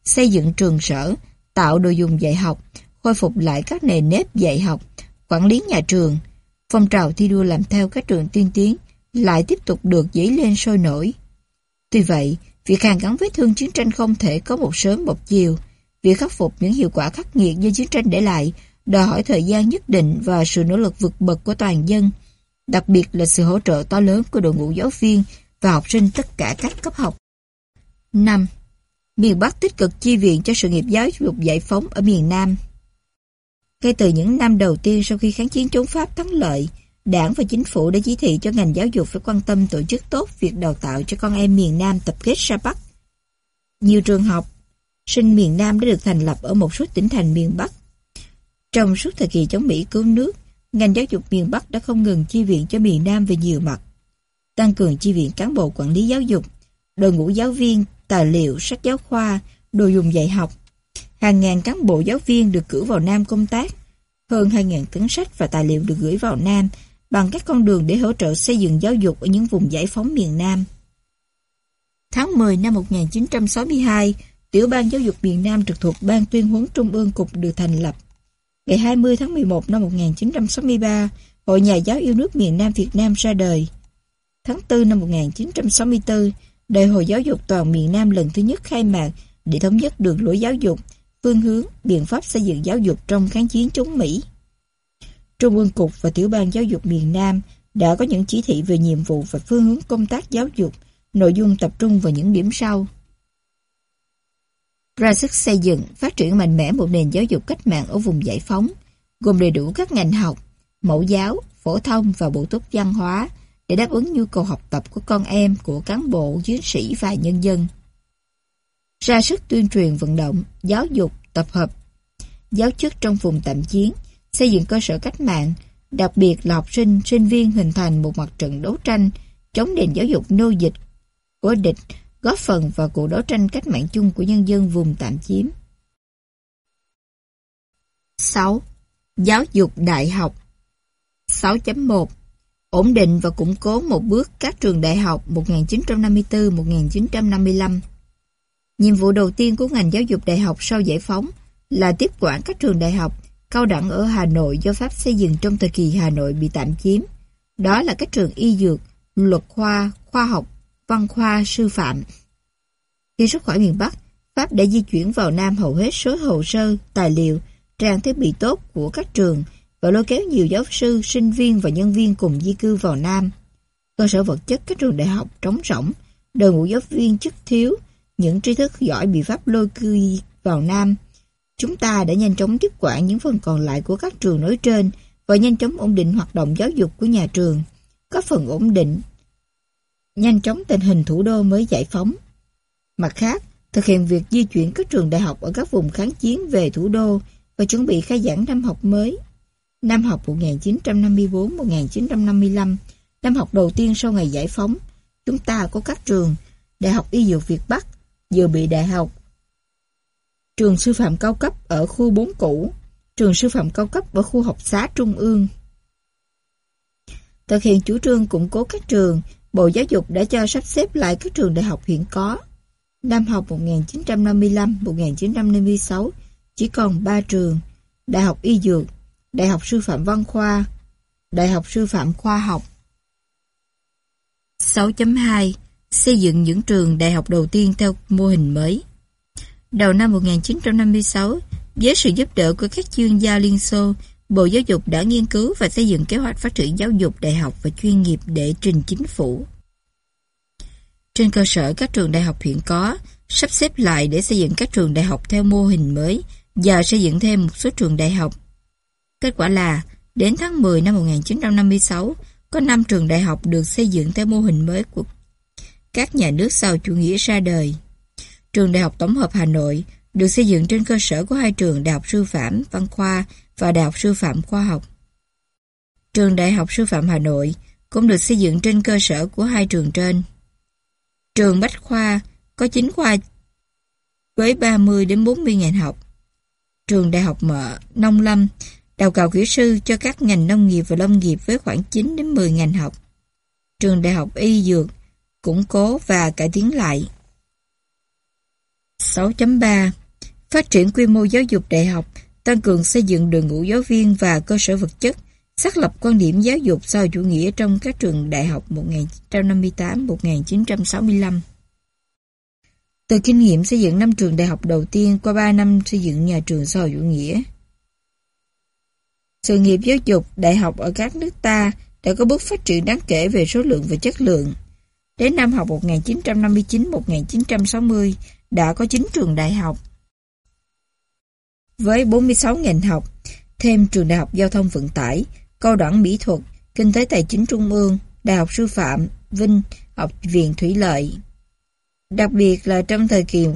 B: xây dựng trường sở, tạo đồ dùng dạy học, khôi phục lại các nề nếp dạy học, quản lý nhà trường. Phong trào thi đua làm theo các trường tiên tiến lại tiếp tục được dấy lên sôi nổi. Tuy vậy, việc hàn gắn vết thương chiến tranh không thể có một sớm một chiều. Việc khắc phục những hiệu quả khắc nghiệt do chiến tranh để lại đòi hỏi thời gian nhất định và sự nỗ lực vượt bậc của toàn dân, đặc biệt là sự hỗ trợ to lớn của đội ngũ giáo viên và học sinh tất cả các cấp học. 5. Miền Bắc tích cực chi viện cho sự nghiệp giáo dục giải phóng ở miền Nam. Ngay từ những năm đầu tiên sau khi kháng chiến chống Pháp thắng lợi, Đảng và Chính phủ đã chỉ thị cho ngành giáo dục phải quan tâm tổ chức tốt việc đào tạo cho con em miền Nam tập kết ra Bắc. Nhiều trường học sinh miền Nam đã được thành lập ở một số tỉnh thành miền Bắc. Trong suốt thời kỳ chống Mỹ cứu nước, ngành giáo dục miền Bắc đã không ngừng chi viện cho miền Nam về nhiều mặt. Tăng cường chi viện cán bộ quản lý giáo dục, đội ngũ giáo viên, tài liệu, sách giáo khoa, đồ dùng dạy học. Hàng ngàn cán bộ giáo viên được cử vào Nam công tác. Hơn 2.000 tấn sách và tài liệu được gửi vào Nam bằng các con đường để hỗ trợ xây dựng giáo dục ở những vùng giải phóng miền Nam. Tháng 10 năm 1962, Tiểu ban Giáo dục miền Nam trực thuộc Ban Tuyên huấn Trung ương Cục được thành lập. Ngày 20 tháng 11 năm 1963, Hội Nhà giáo yêu nước miền Nam Việt Nam ra đời. Tháng 4 năm 1964, Đại hội Giáo dục toàn miền Nam lần thứ nhất khai mạc để thống nhất đường lối giáo dục, phương hướng, biện pháp xây dựng giáo dục trong kháng chiến chống Mỹ. Trung ương Cục và Tiểu ban Giáo dục miền Nam đã có những chỉ thị về nhiệm vụ và phương hướng công tác giáo dục, nội dung tập trung vào những điểm sau. Ra sức xây dựng, phát triển mạnh mẽ một nền giáo dục cách mạng ở vùng giải phóng, gồm đầy đủ các ngành học, mẫu giáo, phổ thông và bổ túc văn hóa để đáp ứng nhu cầu học tập của con em, của cán bộ, chiến sĩ và nhân dân. Ra sức tuyên truyền vận động, giáo dục, tập hợp giáo chức trong vùng tạm chiến, xây dựng cơ sở cách mạng, đặc biệt là học sinh, sinh viên hình thành một mặt trận đấu tranh chống nền giáo dục nô dịch của địch, góp phần vào cuộc đấu tranh cách mạng chung của nhân dân vùng tạm chiếm. 6. Giáo dục đại học. 6.1. Ổn định và củng cố một bước các trường đại học 1954-1955. Nhiệm vụ đầu tiên của ngành giáo dục đại học sau giải phóng là tiếp quản các trường đại học, cao đẳng ở Hà Nội do Pháp xây dựng trong thời kỳ Hà Nội bị tạm chiếm. Đó là các trường y dược, luật khoa, khoa học, văn khoa, sư phạm. Khi rút khỏi miền Bắc, Pháp đã di chuyển vào Nam hầu hết số hồ sơ, tài liệu, trang thiết bị tốt của các trường và lôi kéo nhiều giáo sư, sinh viên và nhân viên cùng di cư vào Nam. Cơ sở vật chất các trường đại học trống rỗng, đội ngũ giáo viên chức thiếu, những trí thức giỏi bị Pháp lôi cư vào Nam. Chúng ta đã nhanh chóng tiếp quản những phần còn lại của các trường nói trên và nhanh chóng ổn định hoạt động giáo dục của nhà trường, có phần ổn định nhanh chóng tình hình thủ đô mới giải phóng. Mặt khác, thực hiện việc di chuyển các trường đại học ở các vùng kháng chiến về thủ đô và chuẩn bị khai giảng năm học mới. Năm học 1954-1955, năm học đầu tiên sau ngày giải phóng, chúng ta có các trường Đại học Y Dược Việt Bắc, Dự bị Đại học, trường sư phạm cao cấp ở khu 4 cũ, trường sư phạm cao cấp ở khu học xá Trung ương. Thực hiện chủ trương củng cố các trường, Bộ Giáo dục đã cho sắp xếp lại các trường đại học hiện có. Năm học 1955-1956 chỉ còn 3 trường: Đại học Y Dược, Đại học Sư phạm Văn khoa, Đại học Sư phạm Khoa học. 6.2. Xây dựng những trường đại học đầu tiên theo mô hình mới. Đầu năm 1956, với sự giúp đỡ của các chuyên gia Liên Xô, Bộ Giáo dục đã nghiên cứu và xây dựng kế hoạch phát triển giáo dục đại học và chuyên nghiệp để trình chính phủ. Trên cơ sở các trường đại học hiện có, sắp xếp lại để xây dựng các trường đại học theo mô hình mới và xây dựng thêm một số trường đại học. Kết quả là, đến tháng 10 năm 1956, có 5 trường đại học được xây dựng theo mô hình mới của các nhà nước sau chủ nghĩa ra đời. Trường Đại học Tổng hợp Hà Nội được xây dựng trên cơ sở của 2 trường Đại học Sư phạm Văn khoa và Đại học Sư phạm Khoa học. Trường Đại học Sư phạm Hà Nội cũng được xây dựng trên cơ sở của 2 trường trên. Trường Bách khoa có 9 khoa với 30 đến 40 ngành học. Trường Đại học Nông lâm đào tạo kỹ sư cho các ngành nông nghiệp và lâm nghiệp với khoảng 9 đến 10 ngành học. Trường Đại học Y Dược củng cố và cải tiến lại. 6.3 Phát triển quy mô giáo dục đại học, tăng cường xây dựng đội ngũ giáo viên và cơ sở vật chất, xác lập quan điểm giáo dục xã hội chủ nghĩa trong các trường đại học 1958-1965. Từ kinh nghiệm xây dựng 5 trường đại học đầu tiên qua 3 năm xây dựng nhà trường xã hội chủ nghĩa, sự nghiệp giáo dục đại học ở các nước ta đã có bước phát triển đáng kể về số lượng và chất lượng. Đến năm học 1959-1960 đã có 9 trường đại học với 46 ngành học, thêm trường đại học giao thông vận tải, cao đẳng mỹ thuật, kinh tế tài chính trung ương, đại học sư phạm, Vinh, học viện thủy lợi. Đặc biệt là trong thời kỳ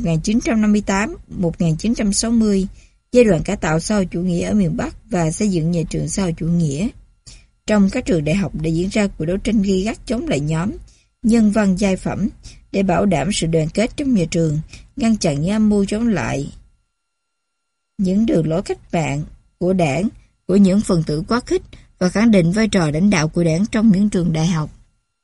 B: 1958-1960, giai đoạn cải tạo xã hội chủ nghĩa ở miền Bắc và xây dựng nhà trường xã hội chủ nghĩa. Trong các trường đại học đã diễn ra cuộc đấu tranh gay gắt chống lại nhóm nhân văn giai phẩm để bảo đảm sự đoàn kết trong nhà trường, ngăn chặn những âm mưu chống lại những đường lối cách mạng của đảng, của những phần tử quá khích và khẳng định vai trò lãnh đạo của đảng trong những trường đại học.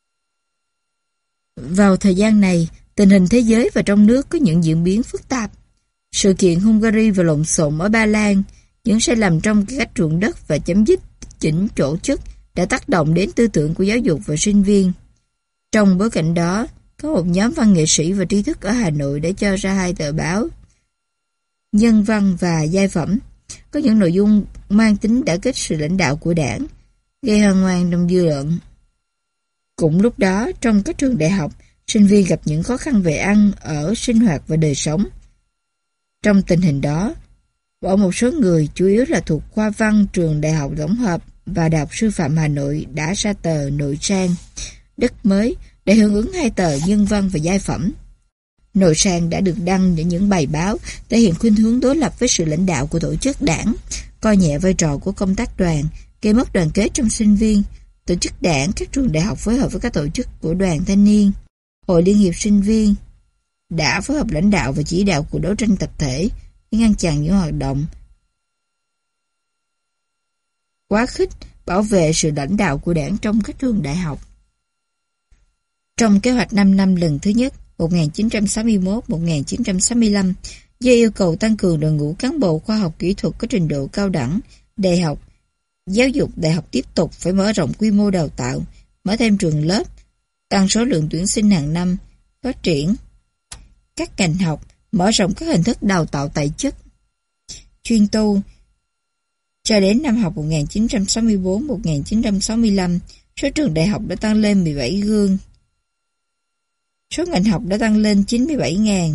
B: Vào thời gian này, tình hình thế giới và trong nước có những diễn biến phức tạp. Sự kiện Hungary và lộn xộn ở Ba Lan, những sai lầm trong cách ruộng đất và chấm dứt chỉnh tổ chức đã tác động đến tư tưởng của giáo dục và sinh viên. Trong bối cảnh đó, có một nhóm văn nghệ sĩ và tri thức ở Hà Nội đã cho ra 2 tờ báo Nhân văn và Giai phẩm, có những nội dung mang tính đả kích sự lãnh đạo của đảng, gây hoang mang trong dư luận. Cũng lúc đó, trong các trường đại học, sinh viên gặp những khó khăn về ăn, ở, sinh hoạt và đời sống. Trong tình hình đó, ở một số người, chủ yếu là thuộc khoa văn trường Đại học Tổng hợp và Đại học Sư phạm Hà Nội đã ra tờ Nội Sang, Đất Mới để hưởng ứng 2 tờ Nhân văn và Giai phẩm. Nội Sang đã được đăng để những bài báo thể hiện khuynh hướng đối lập với sự lãnh đạo của tổ chức đảng, coi nhẹ vai trò của công tác đoàn, gây mất đoàn kết trong sinh viên. Tổ chức đảng, các trường đại học phối hợp với các tổ chức của đoàn thanh niên, hội liên hiệp sinh viên đã phối hợp lãnh đạo và chỉ đạo cuộc đấu tranh tập thể để ngăn chặn những hoạt động quá khích, bảo vệ sự lãnh đạo của đảng trong các trường đại học. Trong kế hoạch 5 năm lần thứ nhất 1961-1965, do yêu cầu tăng cường đội ngũ cán bộ khoa học kỹ thuật có trình độ cao đẳng, đại học, giáo dục đại học tiếp tục phải mở rộng quy mô đào tạo, mở thêm trường lớp, tăng số lượng tuyển sinh hàng năm, phát triển các ngành học, mở rộng các hình thức đào tạo tại chức, chuyên tu. Cho đến năm học 1964-1965, số trường đại học đã tăng lên 17 gương. Số ngành học đã tăng lên 97.000.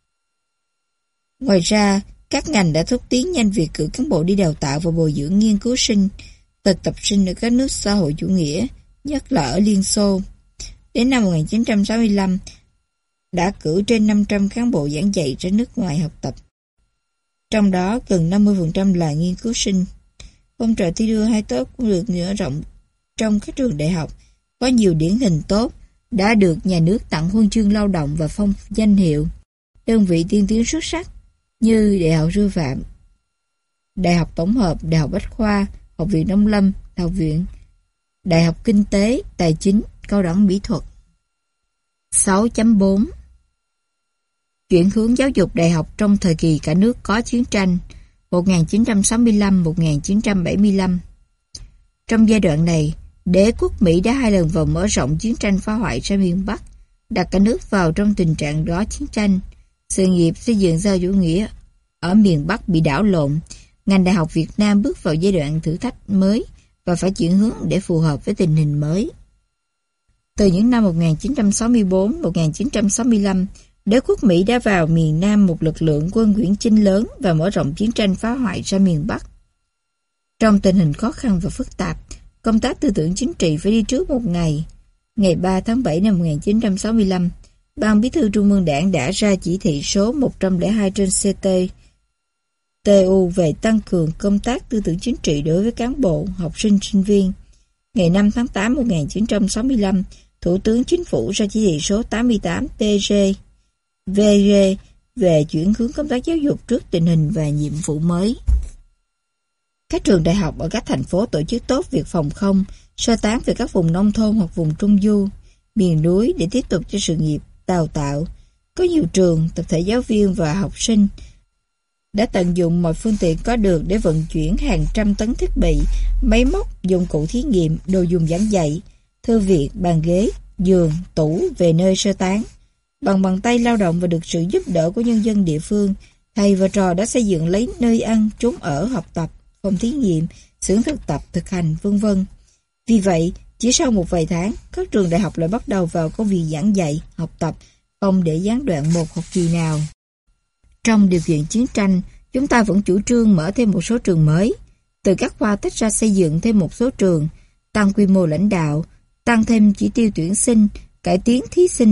B: Ngoài ra, các ngành đã thúc tiến nhanh việc cử cán bộ đi đào tạo và bồi dưỡng nghiên cứu sinh, thực tập sinh ở các nước xã hội chủ nghĩa, nhất là ở Liên Xô. Đến năm 1965, đã cử trên 500 cán bộ giảng dạy ra nước ngoài học tập. Trong đó, gần 50% là nghiên cứu sinh. Phong trào thi đua hai tốt cũng được mở rộng trong các trường đại học. Có nhiều điển hình tốt đã được nhà nước tặng huân chương lao động và phong danh hiệu đơn vị tiên tiến xuất sắc như Đại học Sư phạm, Đại học Tổng hợp, Đại học Bách khoa, Học viện Nông lâm, Đại học Kinh tế, Tài chính, Cao đẳng Mỹ thuật. 6.4 Chuyển hướng giáo dục đại học trong thời kỳ cả nước có chiến tranh 1965-1975. Trong giai đoạn này, đế quốc Mỹ đã 2 lần vào mở rộng chiến tranh phá hoại ra miền Bắc, đặt cả nước vào trong tình trạng đó chiến tranh. Sự nghiệp xây dựng xã hội chủ nghĩa ở miền Bắc bị đảo lộn. Ngành đại học Việt Nam bước vào giai đoạn thử thách mới và phải chuyển hướng để phù hợp với tình hình mới. Từ những năm 1964-1965, đế quốc Mỹ đã vào miền Nam một lực lượng quân Nguyễn Chinh lớn và mở rộng chiến tranh phá hoại ra miền Bắc. Trong tình hình khó khăn và phức tạp, công tác tư tưởng chính trị phải đi trước một ngày. Ngày 3 tháng 7 năm 1965, Ban Bí thư Trung ương Đảng đã ra chỉ thị số 102 trên CT-TU về tăng cường công tác tư tưởng chính trị đối với cán bộ, học sinh, sinh viên. Ngày 5 tháng 8 năm 1965, Thủ tướng Chính phủ ra chỉ thị số 88 TG-VG về chuyển hướng công tác giáo dục trước tình hình và nhiệm vụ mới. Các trường đại học ở các thành phố tổ chức tốt việc phòng không, sơ tán về các vùng nông thôn hoặc vùng trung du, miền núi để tiếp tục cho sự nghiệp đào tạo, Có nhiều trường, tập thể giáo viên và học sinh đã tận dụng mọi phương tiện có được để vận chuyển hàng trăm tấn thiết bị, máy móc, dụng cụ thí nghiệm, đồ dùng giảng dạy, thư viện, bàn ghế, giường, tủ về nơi sơ tán. Bằng bàn tay lao động và được sự giúp đỡ của nhân dân địa phương, thầy và trò đã xây dựng lấy nơi ăn, chốn ở, học tập, phòng thí nghiệm, xưởng thực tập, thực hành, v.v. Vì vậy, chỉ sau một vài tháng, các trường đại học lại bắt đầu vào công việc giảng dạy, học tập, không để gián đoạn một học kỳ nào. Trong điều kiện chiến tranh, chúng ta vẫn chủ trương mở thêm một số trường mới, từ các khoa tách ra xây dựng thêm một số trường, tăng quy mô lãnh đạo, tăng thêm chỉ tiêu tuyển sinh, cải tiến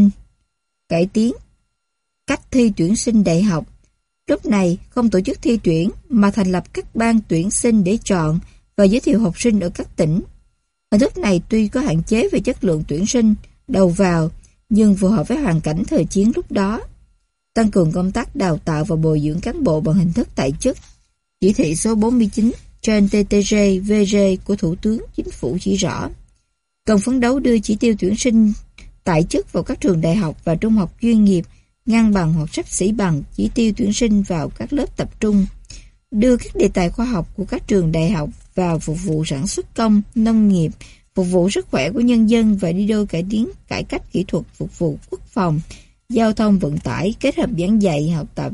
B: cách thi tuyển sinh đại học. Lúc này không tổ chức thi tuyển mà thành lập các ban tuyển sinh để chọn và giới thiệu học sinh ở các tỉnh. Hình thức này tuy có hạn chế về chất lượng tuyển sinh đầu vào nhưng phù hợp với hoàn cảnh thời chiến lúc đó. Tăng cường công tác đào tạo và bồi dưỡng cán bộ bằng hình thức tại chức. Chỉ thị số 49 trên TTG-VG của Thủ tướng Chính phủ chỉ rõ, cần phấn đấu đưa chỉ tiêu tuyển sinh tại chức vào các trường đại học và trung học chuyên nghiệp ngang bằng hoặc xấp xỉ bằng chỉ tiêu tuyển sinh vào các lớp tập trung, đưa các đề tài khoa học của các trường đại học vào phục vụ sản xuất công, nông nghiệp, phục vụ sức khỏe của nhân dân và đi đôi cải cách kỹ thuật phục vụ quốc phòng, giao thông vận tải, kết hợp giảng dạy học tập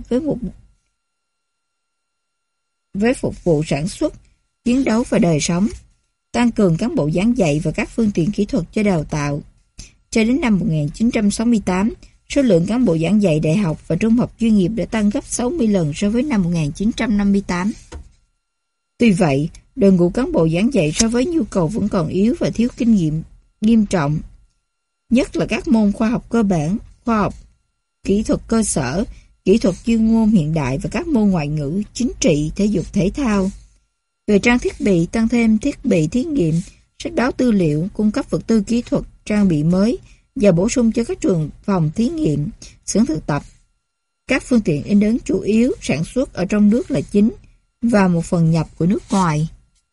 B: với phục vụ sản xuất, chiến đấu và đời sống, tăng cường cán bộ giảng dạy và các phương tiện kỹ thuật cho đào tạo. Cho đến năm 1968, số lượng cán bộ giảng dạy đại học và trung học chuyên nghiệp đã tăng gấp 60 lần so với năm 1958. Tuy vậy, đội ngũ cán bộ giảng dạy so với nhu cầu vẫn còn yếu và thiếu kinh nghiệm nghiêm trọng, nhất là các môn khoa học cơ bản, khoa học kỹ thuật cơ sở, kỹ thuật chuyên môn hiện đại và các môn ngoại ngữ, chính trị, thể dục thể thao. Về trang thiết bị, tăng thêm thiết bị thí nghiệm, sách báo tư liệu, cung cấp vật tư kỹ thuật, trang bị mới và bổ sung cho các trường phòng thí nghiệm, xưởng thực tập. Các phương tiện in ấn chủ yếu sản xuất ở trong nước là chính và một phần nhập của nước ngoài.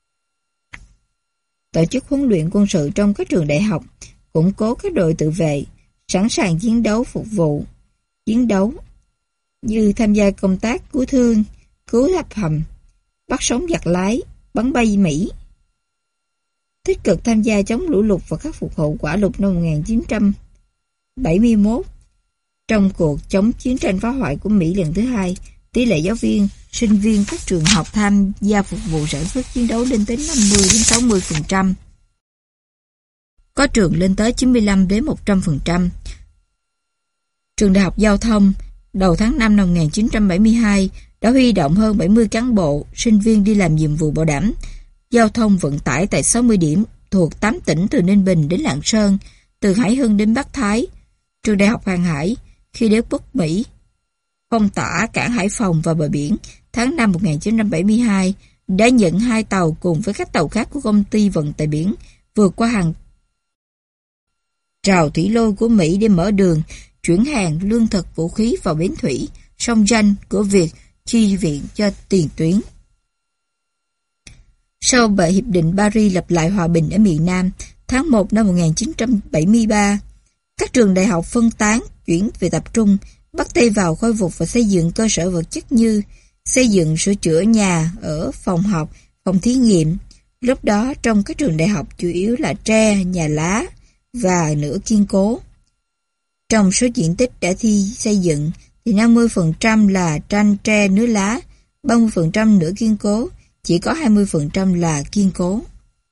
B: Tổ chức huấn luyện quân sự trong các trường đại học, củng cố các đội tự vệ, sẵn sàng chiến đấu phục vụ chiến đấu như tham gia công tác cứu thương, cứu tháp hầm, bắt sống giặc lái, bắn bay Mỹ. Tích cực tham gia chống lũ lụt và khắc phục hậu quả lụt năm 1971. Trong cuộc chống chiến tranh phá hoại của Mỹ lần thứ hai, tỷ lệ giáo viên, sinh viên các trường học tham gia phục vụ sản xuất chiến đấu lên tới 50-60%. Có trường lên tới 95-100%. Trường Đại học Giao thông, đầu tháng 5 năm 1972, đã huy động hơn 70 cán bộ, sinh viên đi làm nhiệm vụ bảo đảm giao thông vận tải tại 60 điểm thuộc 8 tỉnh từ Ninh Bình đến Lạng Sơn, từ Hải Hưng đến Bắc Thái. Trường Đại học Hàng hải, khi đế quốc Mỹ phong tỏa cảng Hải Phòng và bờ biển, tháng 5 1972, đã nhận 2 tàu cùng với các tàu khác của công ty vận tải biển vượt qua hàng rào thủy lôi của Mỹ để mở đường chuyển hàng lương thực vũ khí vào bến thủy sông Danh của Việt chi viện cho tiền tuyến. Sau bởi Hiệp định Paris lập lại hòa bình ở miền Nam, tháng 1 năm 1973, các trường đại học phân tán, chuyển về tập trung, bắt tay vào khôi phục và xây dựng cơ sở vật chất như xây dựng sửa chữa nhà ở, phòng học, phòng thí nghiệm. Lúc đó trong các trường đại học chủ yếu là tre, nhà lá và nửa kiên cố. Trong số diện tích đã xây dựng thì 50% là tranh tre nứa lá, 30% nửa kiên cố, chỉ có 20% là kiên cố.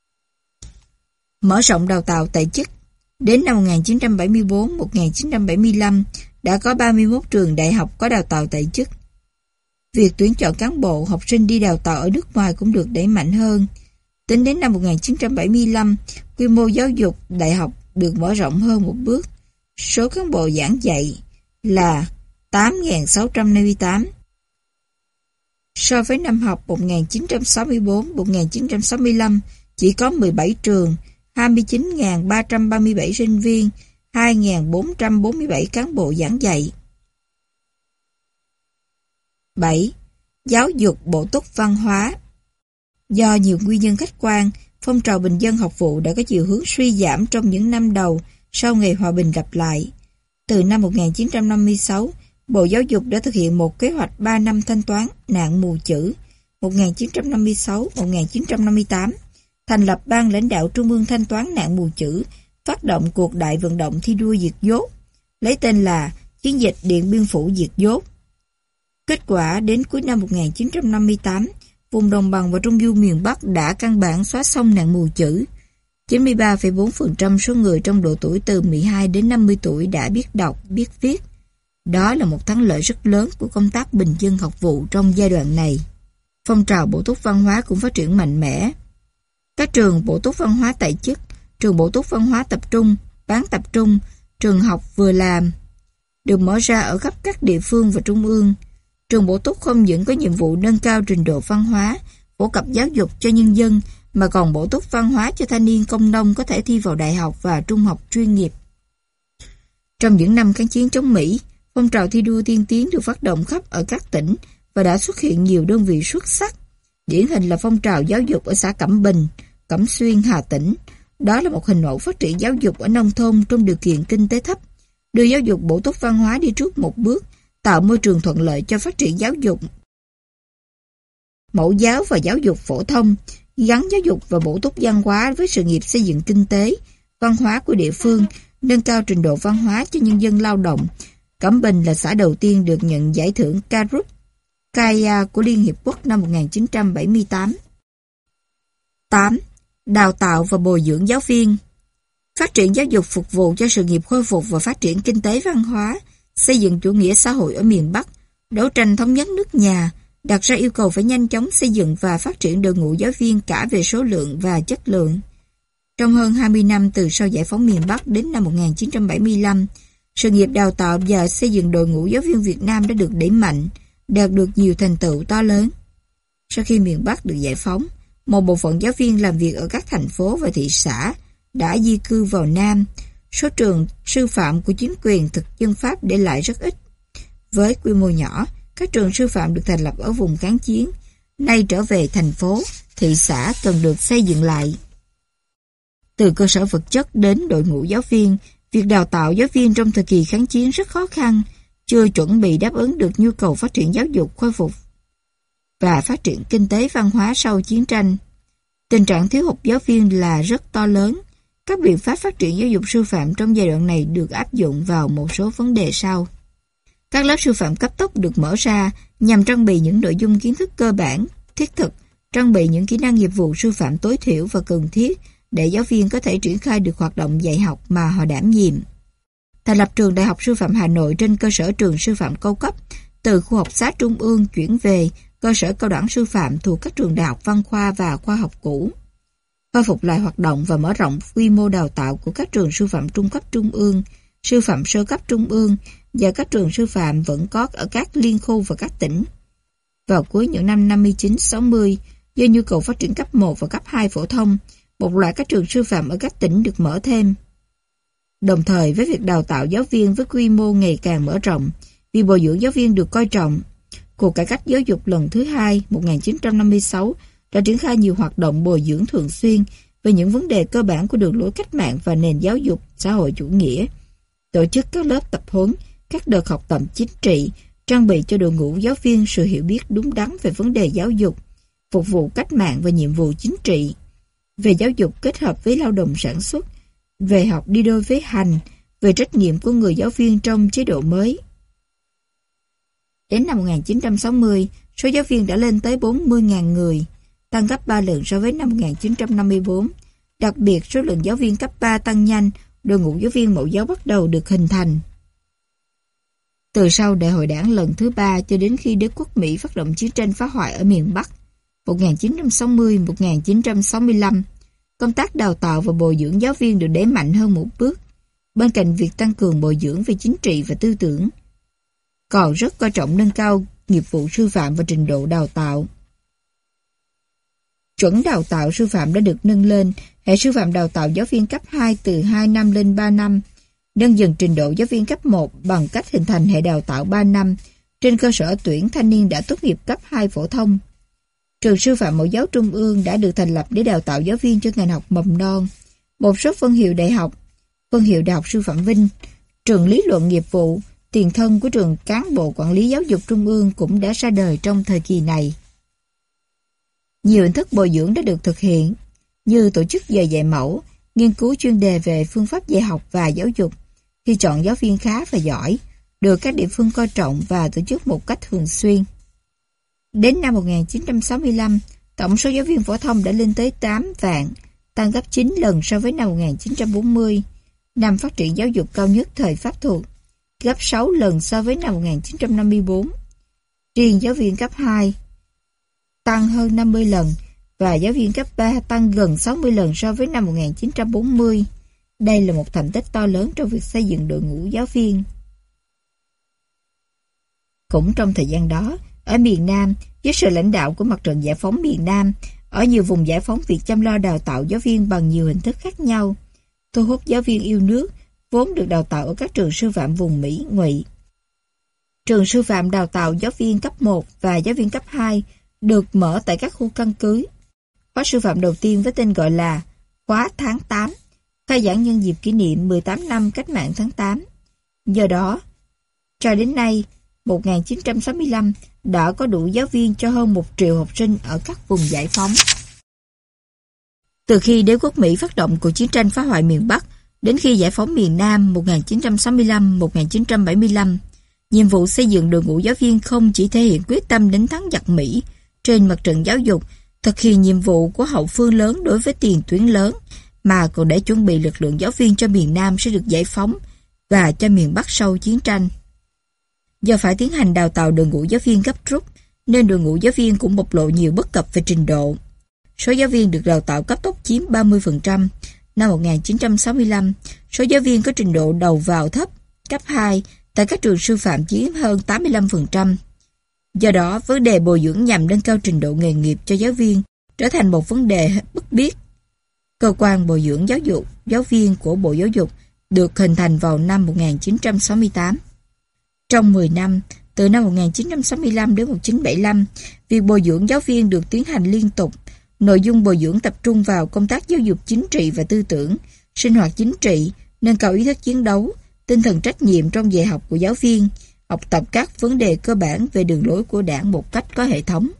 B: Mở rộng đào tạo tại chức. Đến năm 1974-1975 đã có 31 trường đại học có đào tạo tại chức. Việc tuyển chọn cán bộ, học sinh đi đào tạo ở nước ngoài cũng được đẩy mạnh hơn. Tính đến năm 1975, quy mô giáo dục đại học được mở rộng hơn một bước. Số cán bộ giảng dạy là 8.658. So với năm học 1964-1965, chỉ có 17 trường, 29.337 sinh viên, 2.447 cán bộ giảng dạy. 7. Giáo dục bổ túc văn hóa. Do nhiều nguyên nhân khách quan, phong trào bình dân học vụ đã có chiều hướng suy giảm trong những năm đầu sau ngày hòa bình lặp lại. Từ năm 1956, Bộ Giáo dục đã thực hiện một kế hoạch 3 năm thanh toán nạn mù chữ 1956-1958, thành lập Ban lãnh đạo Trung ương thanh toán nạn mù chữ, phát động cuộc đại vận động thi đua diệt dốt, lấy tên là Chiến dịch Điện Biên Phủ diệt dốt. Kết quả, đến cuối năm 1958, vùng đồng bằng và trung du miền Bắc đã căn bản xóa xong nạn mù chữ. 93,4% số người trong độ tuổi từ 12 đến 50 tuổi đã biết đọc, biết viết. Đó là một thắng lợi rất lớn của công tác bình dân học vụ trong giai đoạn này. Phong trào bổ túc văn hóa cũng phát triển mạnh mẽ. Các trường bổ túc văn hóa tại chức, trường bổ túc văn hóa tập trung, bán tập trung, trường học vừa làm, được mở ra ở khắp các địa phương và trung ương. Trường bổ túc không những có nhiệm vụ nâng cao trình độ văn hóa, phổ cập giáo dục cho nhân dân, mà còn bổ túc văn hóa cho thanh niên công nông có thể thi vào đại học và trung học chuyên nghiệp. Trong những năm kháng chiến chống Mỹ, phong trào thi đua tiên tiến được phát động khắp ở các tỉnh và đã xuất hiện nhiều đơn vị xuất sắc. Điển hình là phong trào giáo dục ở xã Cẩm Bình, Cẩm Xuyên, Hà Tĩnh. Đó là một hình mẫu phát triển giáo dục ở nông thôn trong điều kiện kinh tế thấp, đưa giáo dục bổ túc văn hóa đi trước một bước, tạo môi trường thuận lợi cho phát triển giáo dục mẫu giáo và giáo dục phổ thông, gắn giáo dục và bổ túc văn hóa với sự nghiệp xây dựng kinh tế, văn hóa của địa phương, nâng cao trình độ văn hóa cho nhân dân lao động. Cẩm Bình là xã đầu tiên được nhận giải thưởng Karuk Kaya của Liên Hiệp Quốc năm 1978. 8. Đào tạo và bồi dưỡng giáo viên. Phát triển giáo dục phục vụ cho sự nghiệp khôi phục và phát triển kinh tế văn hóa, xây dựng chủ nghĩa xã hội ở miền Bắc, đấu tranh thống nhất nước nhà, đặt ra yêu cầu phải nhanh chóng xây dựng và phát triển đội ngũ giáo viên cả về số lượng và chất lượng. Trong hơn 20 năm từ sau giải phóng miền Bắc đến năm 1975, sự nghiệp đào tạo và xây dựng đội ngũ giáo viên Việt Nam đã được đẩy mạnh, đạt được nhiều thành tựu to lớn. Sau khi miền Bắc được giải phóng, một bộ phận giáo viên làm việc ở các thành phố và thị xã đã di cư vào Nam. Số trường sư phạm của chính quyền thực dân Pháp để lại rất ít. Với quy mô nhỏ, các trường sư phạm được thành lập ở vùng kháng chiến, nay trở về thành phố, thị xã cần được xây dựng lại. Từ cơ sở vật chất đến đội ngũ giáo viên, việc đào tạo giáo viên trong thời kỳ kháng chiến rất khó khăn, chưa chuẩn bị đáp ứng được nhu cầu phát triển giáo dục khôi phục và phát triển kinh tế văn hóa sau chiến tranh. Tình trạng thiếu hụt giáo viên là rất to lớn. Các biện pháp phát triển giáo dục sư phạm trong giai đoạn này được áp dụng vào một số vấn đề sau. Các lớp sư phạm cấp tốc được mở ra nhằm trang bị những nội dung kiến thức cơ bản, thiết thực, trang bị những kỹ năng nghiệp vụ sư phạm tối thiểu và cần thiết để giáo viên có thể triển khai được hoạt động dạy học mà họ đảm nhiệm. Thành lập trường Đại học Sư phạm Hà Nội trên cơ sở trường sư phạm cao cấp, từ khu học xá trung ương chuyển về cơ sở cao đẳng sư phạm thuộc các trường đại học văn khoa và khoa học cũ. Khôi phục lại hoạt động và mở rộng quy mô đào tạo của các trường sư phạm trung cấp trung ương, sư phạm sơ cấp trung ương và các trường sư phạm vẫn có ở các liên khu và các tỉnh. Vào cuối những năm 59-60, do nhu cầu phát triển cấp 1 và cấp 2 phổ thông, một loạt các trường sư phạm ở các tỉnh được mở thêm. Đồng thời với việc đào tạo giáo viên với quy mô ngày càng mở rộng, việc bồi dưỡng giáo viên được coi trọng. Cuộc cải cách giáo dục lần thứ 2, 1956, đã triển khai nhiều hoạt động bồi dưỡng thường xuyên về những vấn đề cơ bản của đường lối cách mạng và nền giáo dục xã hội chủ nghĩa. Tổ chức các lớp tập huấn, các đợt học tập chính trị, trang bị cho đội ngũ giáo viên sự hiểu biết đúng đắn về vấn đề giáo dục, phục vụ cách mạng và nhiệm vụ chính trị, về giáo dục kết hợp với lao động sản xuất, về học đi đôi với hành, về trách nhiệm của người giáo viên trong chế độ mới. Đến năm 1960, số giáo viên đã lên tới 40.000 người, tăng gấp 3 lần so với năm 1954. Đặc biệt, số lượng giáo viên cấp 3 tăng nhanh, đội ngũ giáo viên mẫu giáo bắt đầu được hình thành. Từ sau Đại hội Đảng lần thứ 3 cho đến khi đế quốc Mỹ phát động chiến tranh phá hoại ở miền Bắc 1960-1965, công tác đào tạo và bồi dưỡng giáo viên được đẩy mạnh hơn một bước. Bên cạnh việc tăng cường bồi dưỡng về chính trị và tư tưởng, còn rất coi trọng nâng cao nghiệp vụ sư phạm và trình độ đào tạo. Chuẩn đào tạo sư phạm đã được nâng lên, hệ sư phạm đào tạo giáo viên cấp 2 từ 2 năm lên 3 năm, nâng dần trình độ giáo viên cấp 1 bằng cách hình thành hệ đào tạo 3 năm, trên cơ sở tuyển thanh niên đã tốt nghiệp cấp 2 phổ thông. Trường sư phạm mẫu giáo trung ương đã được thành lập để đào tạo giáo viên cho ngành học mầm non. Một số phân hiệu đại học, phân hiệu Đại học Sư phạm Vinh, trường lý luận nghiệp vụ, tiền thân của trường cán bộ quản lý giáo dục trung ương cũng đã ra đời trong thời kỳ này. Nhiều hình thức bồi dưỡng đã được thực hiện, như tổ chức giờ dạy mẫu, nghiên cứu chuyên đề về phương pháp dạy học và giáo dục, khi chọn giáo viên khá và giỏi, được các địa phương coi trọng và tổ chức một cách thường xuyên. Đến năm 1965, tổng số giáo viên phổ thông đã lên tới 8 vạn, tăng gấp 9 lần so với năm 1940, năm phát triển giáo dục cao nhất thời Pháp thuộc, gấp 6 lần so với năm 1954. Riêng giáo viên cấp 2 tăng hơn 50 lần và giáo viên cấp 3 tăng gần 60 lần so với năm 1940. Đây là một thành tích to lớn trong việc xây dựng đội ngũ giáo viên. Cũng trong thời gian đó, ở miền Nam, dưới sự lãnh đạo của Mặt trận Giải phóng miền Nam, ở nhiều vùng giải phóng, việc chăm lo đào tạo giáo viên bằng nhiều hình thức khác nhau, thu hút giáo viên yêu nước, vốn được đào tạo ở các trường sư phạm vùng Mỹ, Ngụy. Trường sư phạm đào tạo giáo viên cấp 1 và giáo viên cấp 2 được mở tại các khu căn cứ. Khóa sư phạm đầu tiên với tên gọi là khóa tháng 8, khai giảng nhân dịp kỷ niệm 18 năm cách mạng tháng 8. Do đó, cho đến nay, 1965 đã có đủ giáo viên cho hơn 1 triệu học sinh ở các vùng giải phóng. Từ khi đế quốc Mỹ phát động cuộc chiến tranh phá hoại miền Bắc đến khi giải phóng miền Nam 1965-1975, nhiệm vụ xây dựng đội ngũ giáo viên không chỉ thể hiện quyết tâm đánh thắng giặc Mỹ trên mặt trận giáo dục, thực hiện nhiệm vụ của hậu phương lớn đối với tiền tuyến lớn, mà còn để chuẩn bị lực lượng giáo viên cho miền Nam sẽ được giải phóng và cho miền Bắc sau chiến tranh. Do phải tiến hành đào tạo đội ngũ giáo viên gấp rút, nên đội ngũ giáo viên cũng bộc lộ nhiều bất cập về trình độ. Số giáo viên được đào tạo cấp tốc chiếm 30%. Năm 1965, số giáo viên có trình độ đầu vào thấp, cấp 2, tại các trường sư phạm chiếm hơn 85%. Do đó, vấn đề bồi dưỡng nhằm nâng cao trình độ nghề nghiệp cho giáo viên trở thành một vấn đề bức thiết. Cơ quan bồi dưỡng giáo viên của Bộ Giáo dục được hình thành vào năm 1968. Trong 10 năm, từ năm 1965 đến 1975, việc bồi dưỡng giáo viên được tiến hành liên tục. Nội dung bồi dưỡng tập trung vào công tác giáo dục chính trị và tư tưởng, sinh hoạt chính trị, nâng cao ý thức chiến đấu, tinh thần trách nhiệm trong dạy học của giáo viên, học tập các vấn đề cơ bản về đường lối của Đảng một cách có hệ thống.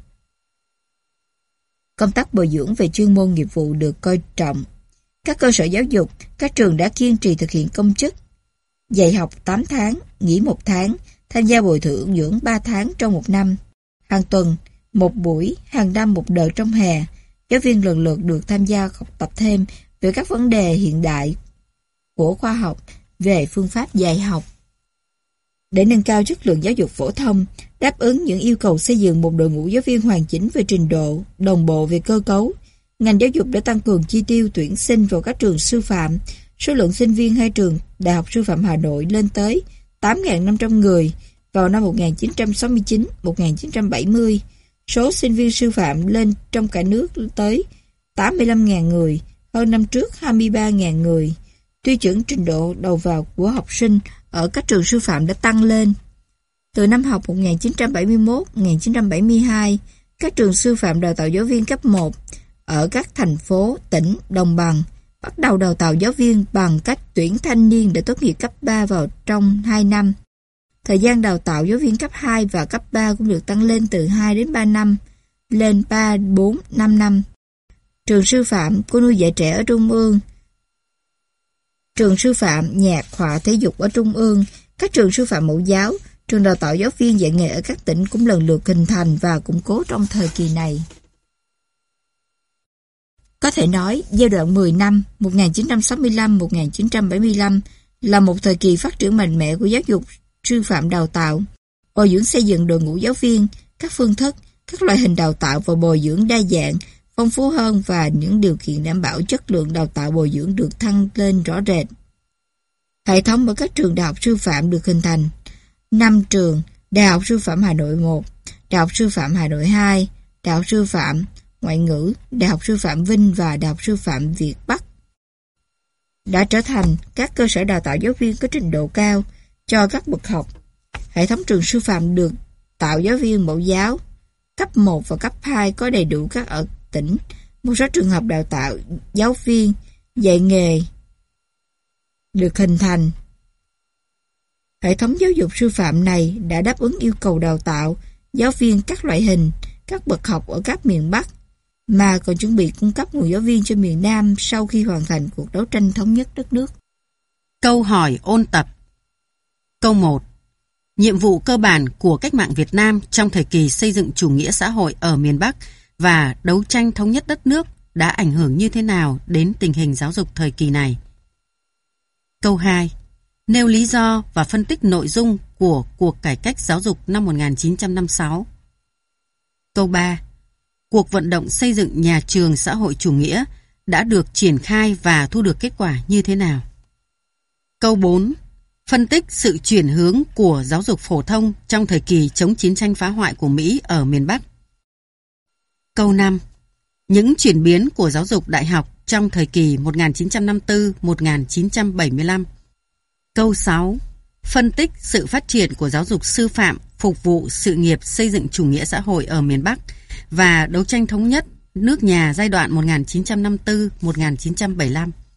B: Công tác bồi dưỡng về chuyên môn nghiệp vụ được coi trọng. Các cơ sở giáo dục, các trường đã kiên trì thực hiện công chức, dạy học 8 tháng, nghỉ 1 tháng, tham gia bồi dưỡng 3 tháng trong 1 năm, hàng tuần, 1 buổi, hàng năm 1 đợt trong hè. Giáo viên lần lượt được tham gia học tập thêm về các vấn đề hiện đại của khoa học, về phương pháp dạy học. Để nâng cao chất lượng giáo dục phổ thông, đáp ứng những yêu cầu xây dựng một đội ngũ giáo viên hoàn chỉnh về trình độ, đồng bộ về cơ cấu, ngành giáo dục đã tăng cường chi tiêu tuyển sinh vào các trường sư phạm. Số lượng sinh viên hai trường Đại học Sư phạm Hà Nội lên tới 8.500 người vào năm 1969-1970. Số sinh viên sư phạm lên trong cả nước tới 85.000 người, hơn năm trước 23.000 người. Tiêu chuẩn trình độ đầu vào của học sinh ở các trường sư phạm đã tăng lên. Từ năm học 1971-1972, các trường sư phạm đào tạo giáo viên cấp 1 ở các thành phố, tỉnh, đồng bằng bắt đầu đào tạo giáo viên bằng cách tuyển thanh niên để tốt nghiệp cấp 3 vào trong 2 năm. Thời gian đào tạo giáo viên cấp 2 và cấp 3 cũng được tăng lên từ 2 đến 3 năm, lên 3, 4, 5 năm. Trường sư phạm của nuôi dạy trẻ ở Trung ương, trường sư phạm nhạc, họa, thể dục ở Trung ương, các trường sư phạm mẫu giáo, trường đào tạo giáo viên dạy nghề ở các tỉnh cũng lần lượt hình thành và củng cố trong thời kỳ này. Có thể nói, giai đoạn 10 năm 1965-1975 là một thời kỳ phát triển mạnh mẽ của giáo dục sư phạm đào tạo, bồi dưỡng xây dựng đội ngũ giáo viên, các phương thức, các loại hình đào tạo và bồi dưỡng đa dạng, phong phú hơn và những điều kiện đảm bảo chất lượng đào tạo bồi dưỡng được thăng lên rõ rệt. Hệ thống ở các trường đại học sư phạm được hình thành. 5 trường: Đại học Sư phạm Hà Nội 1, Đại học Sư phạm Hà Nội 2, Đại học Sư phạm Ngoại ngữ, Đại học Sư phạm Vinh và Đại học Sư phạm Việt Bắc đã trở thành các cơ sở đào tạo giáo viên có trình độ cao cho các bậc học. Hệ thống trường sư phạm được tạo giáo viên mẫu giáo cấp 1 và cấp 2 có đầy đủ các ở tỉnh. Một số trường hợp đào tạo giáo viên dạy nghề được hình thành. Hệ thống giáo dục sư phạm này đã đáp ứng yêu cầu đào tạo giáo viên các loại hình, các bậc học ở các miền Bắc, mà còn chuẩn bị cung cấp nguồn giáo viên cho miền Nam sau khi hoàn thành cuộc đấu tranh thống nhất đất nước.
C: Câu hỏi ôn tập. Câu 1. Nhiệm vụ cơ bản của cách mạng Việt Nam trong thời kỳ xây dựng chủ nghĩa xã hội ở miền Bắc và đấu tranh thống nhất đất nước đã ảnh hưởng như thế nào đến tình hình giáo dục thời kỳ này? Câu 2. Nêu lý do và phân tích nội dung của cuộc cải cách giáo dục năm 1956. Câu 3. Cuộc vận động xây dựng nhà trường xã hội chủ nghĩa đã được triển khai và thu được kết quả như thế nào? Câu 4. Phân tích sự chuyển hướng của giáo dục phổ thông trong thời kỳ chống chiến tranh phá hoại của Mỹ ở miền Bắc. Câu 5. Những chuyển biến của giáo dục đại học trong thời kỳ 1954-1975. Câu 6. Phân tích sự phát triển của giáo dục sư phạm phục vụ sự nghiệp xây dựng chủ nghĩa xã hội ở miền Bắc và đấu tranh thống nhất nước nhà giai đoạn 1954-1975.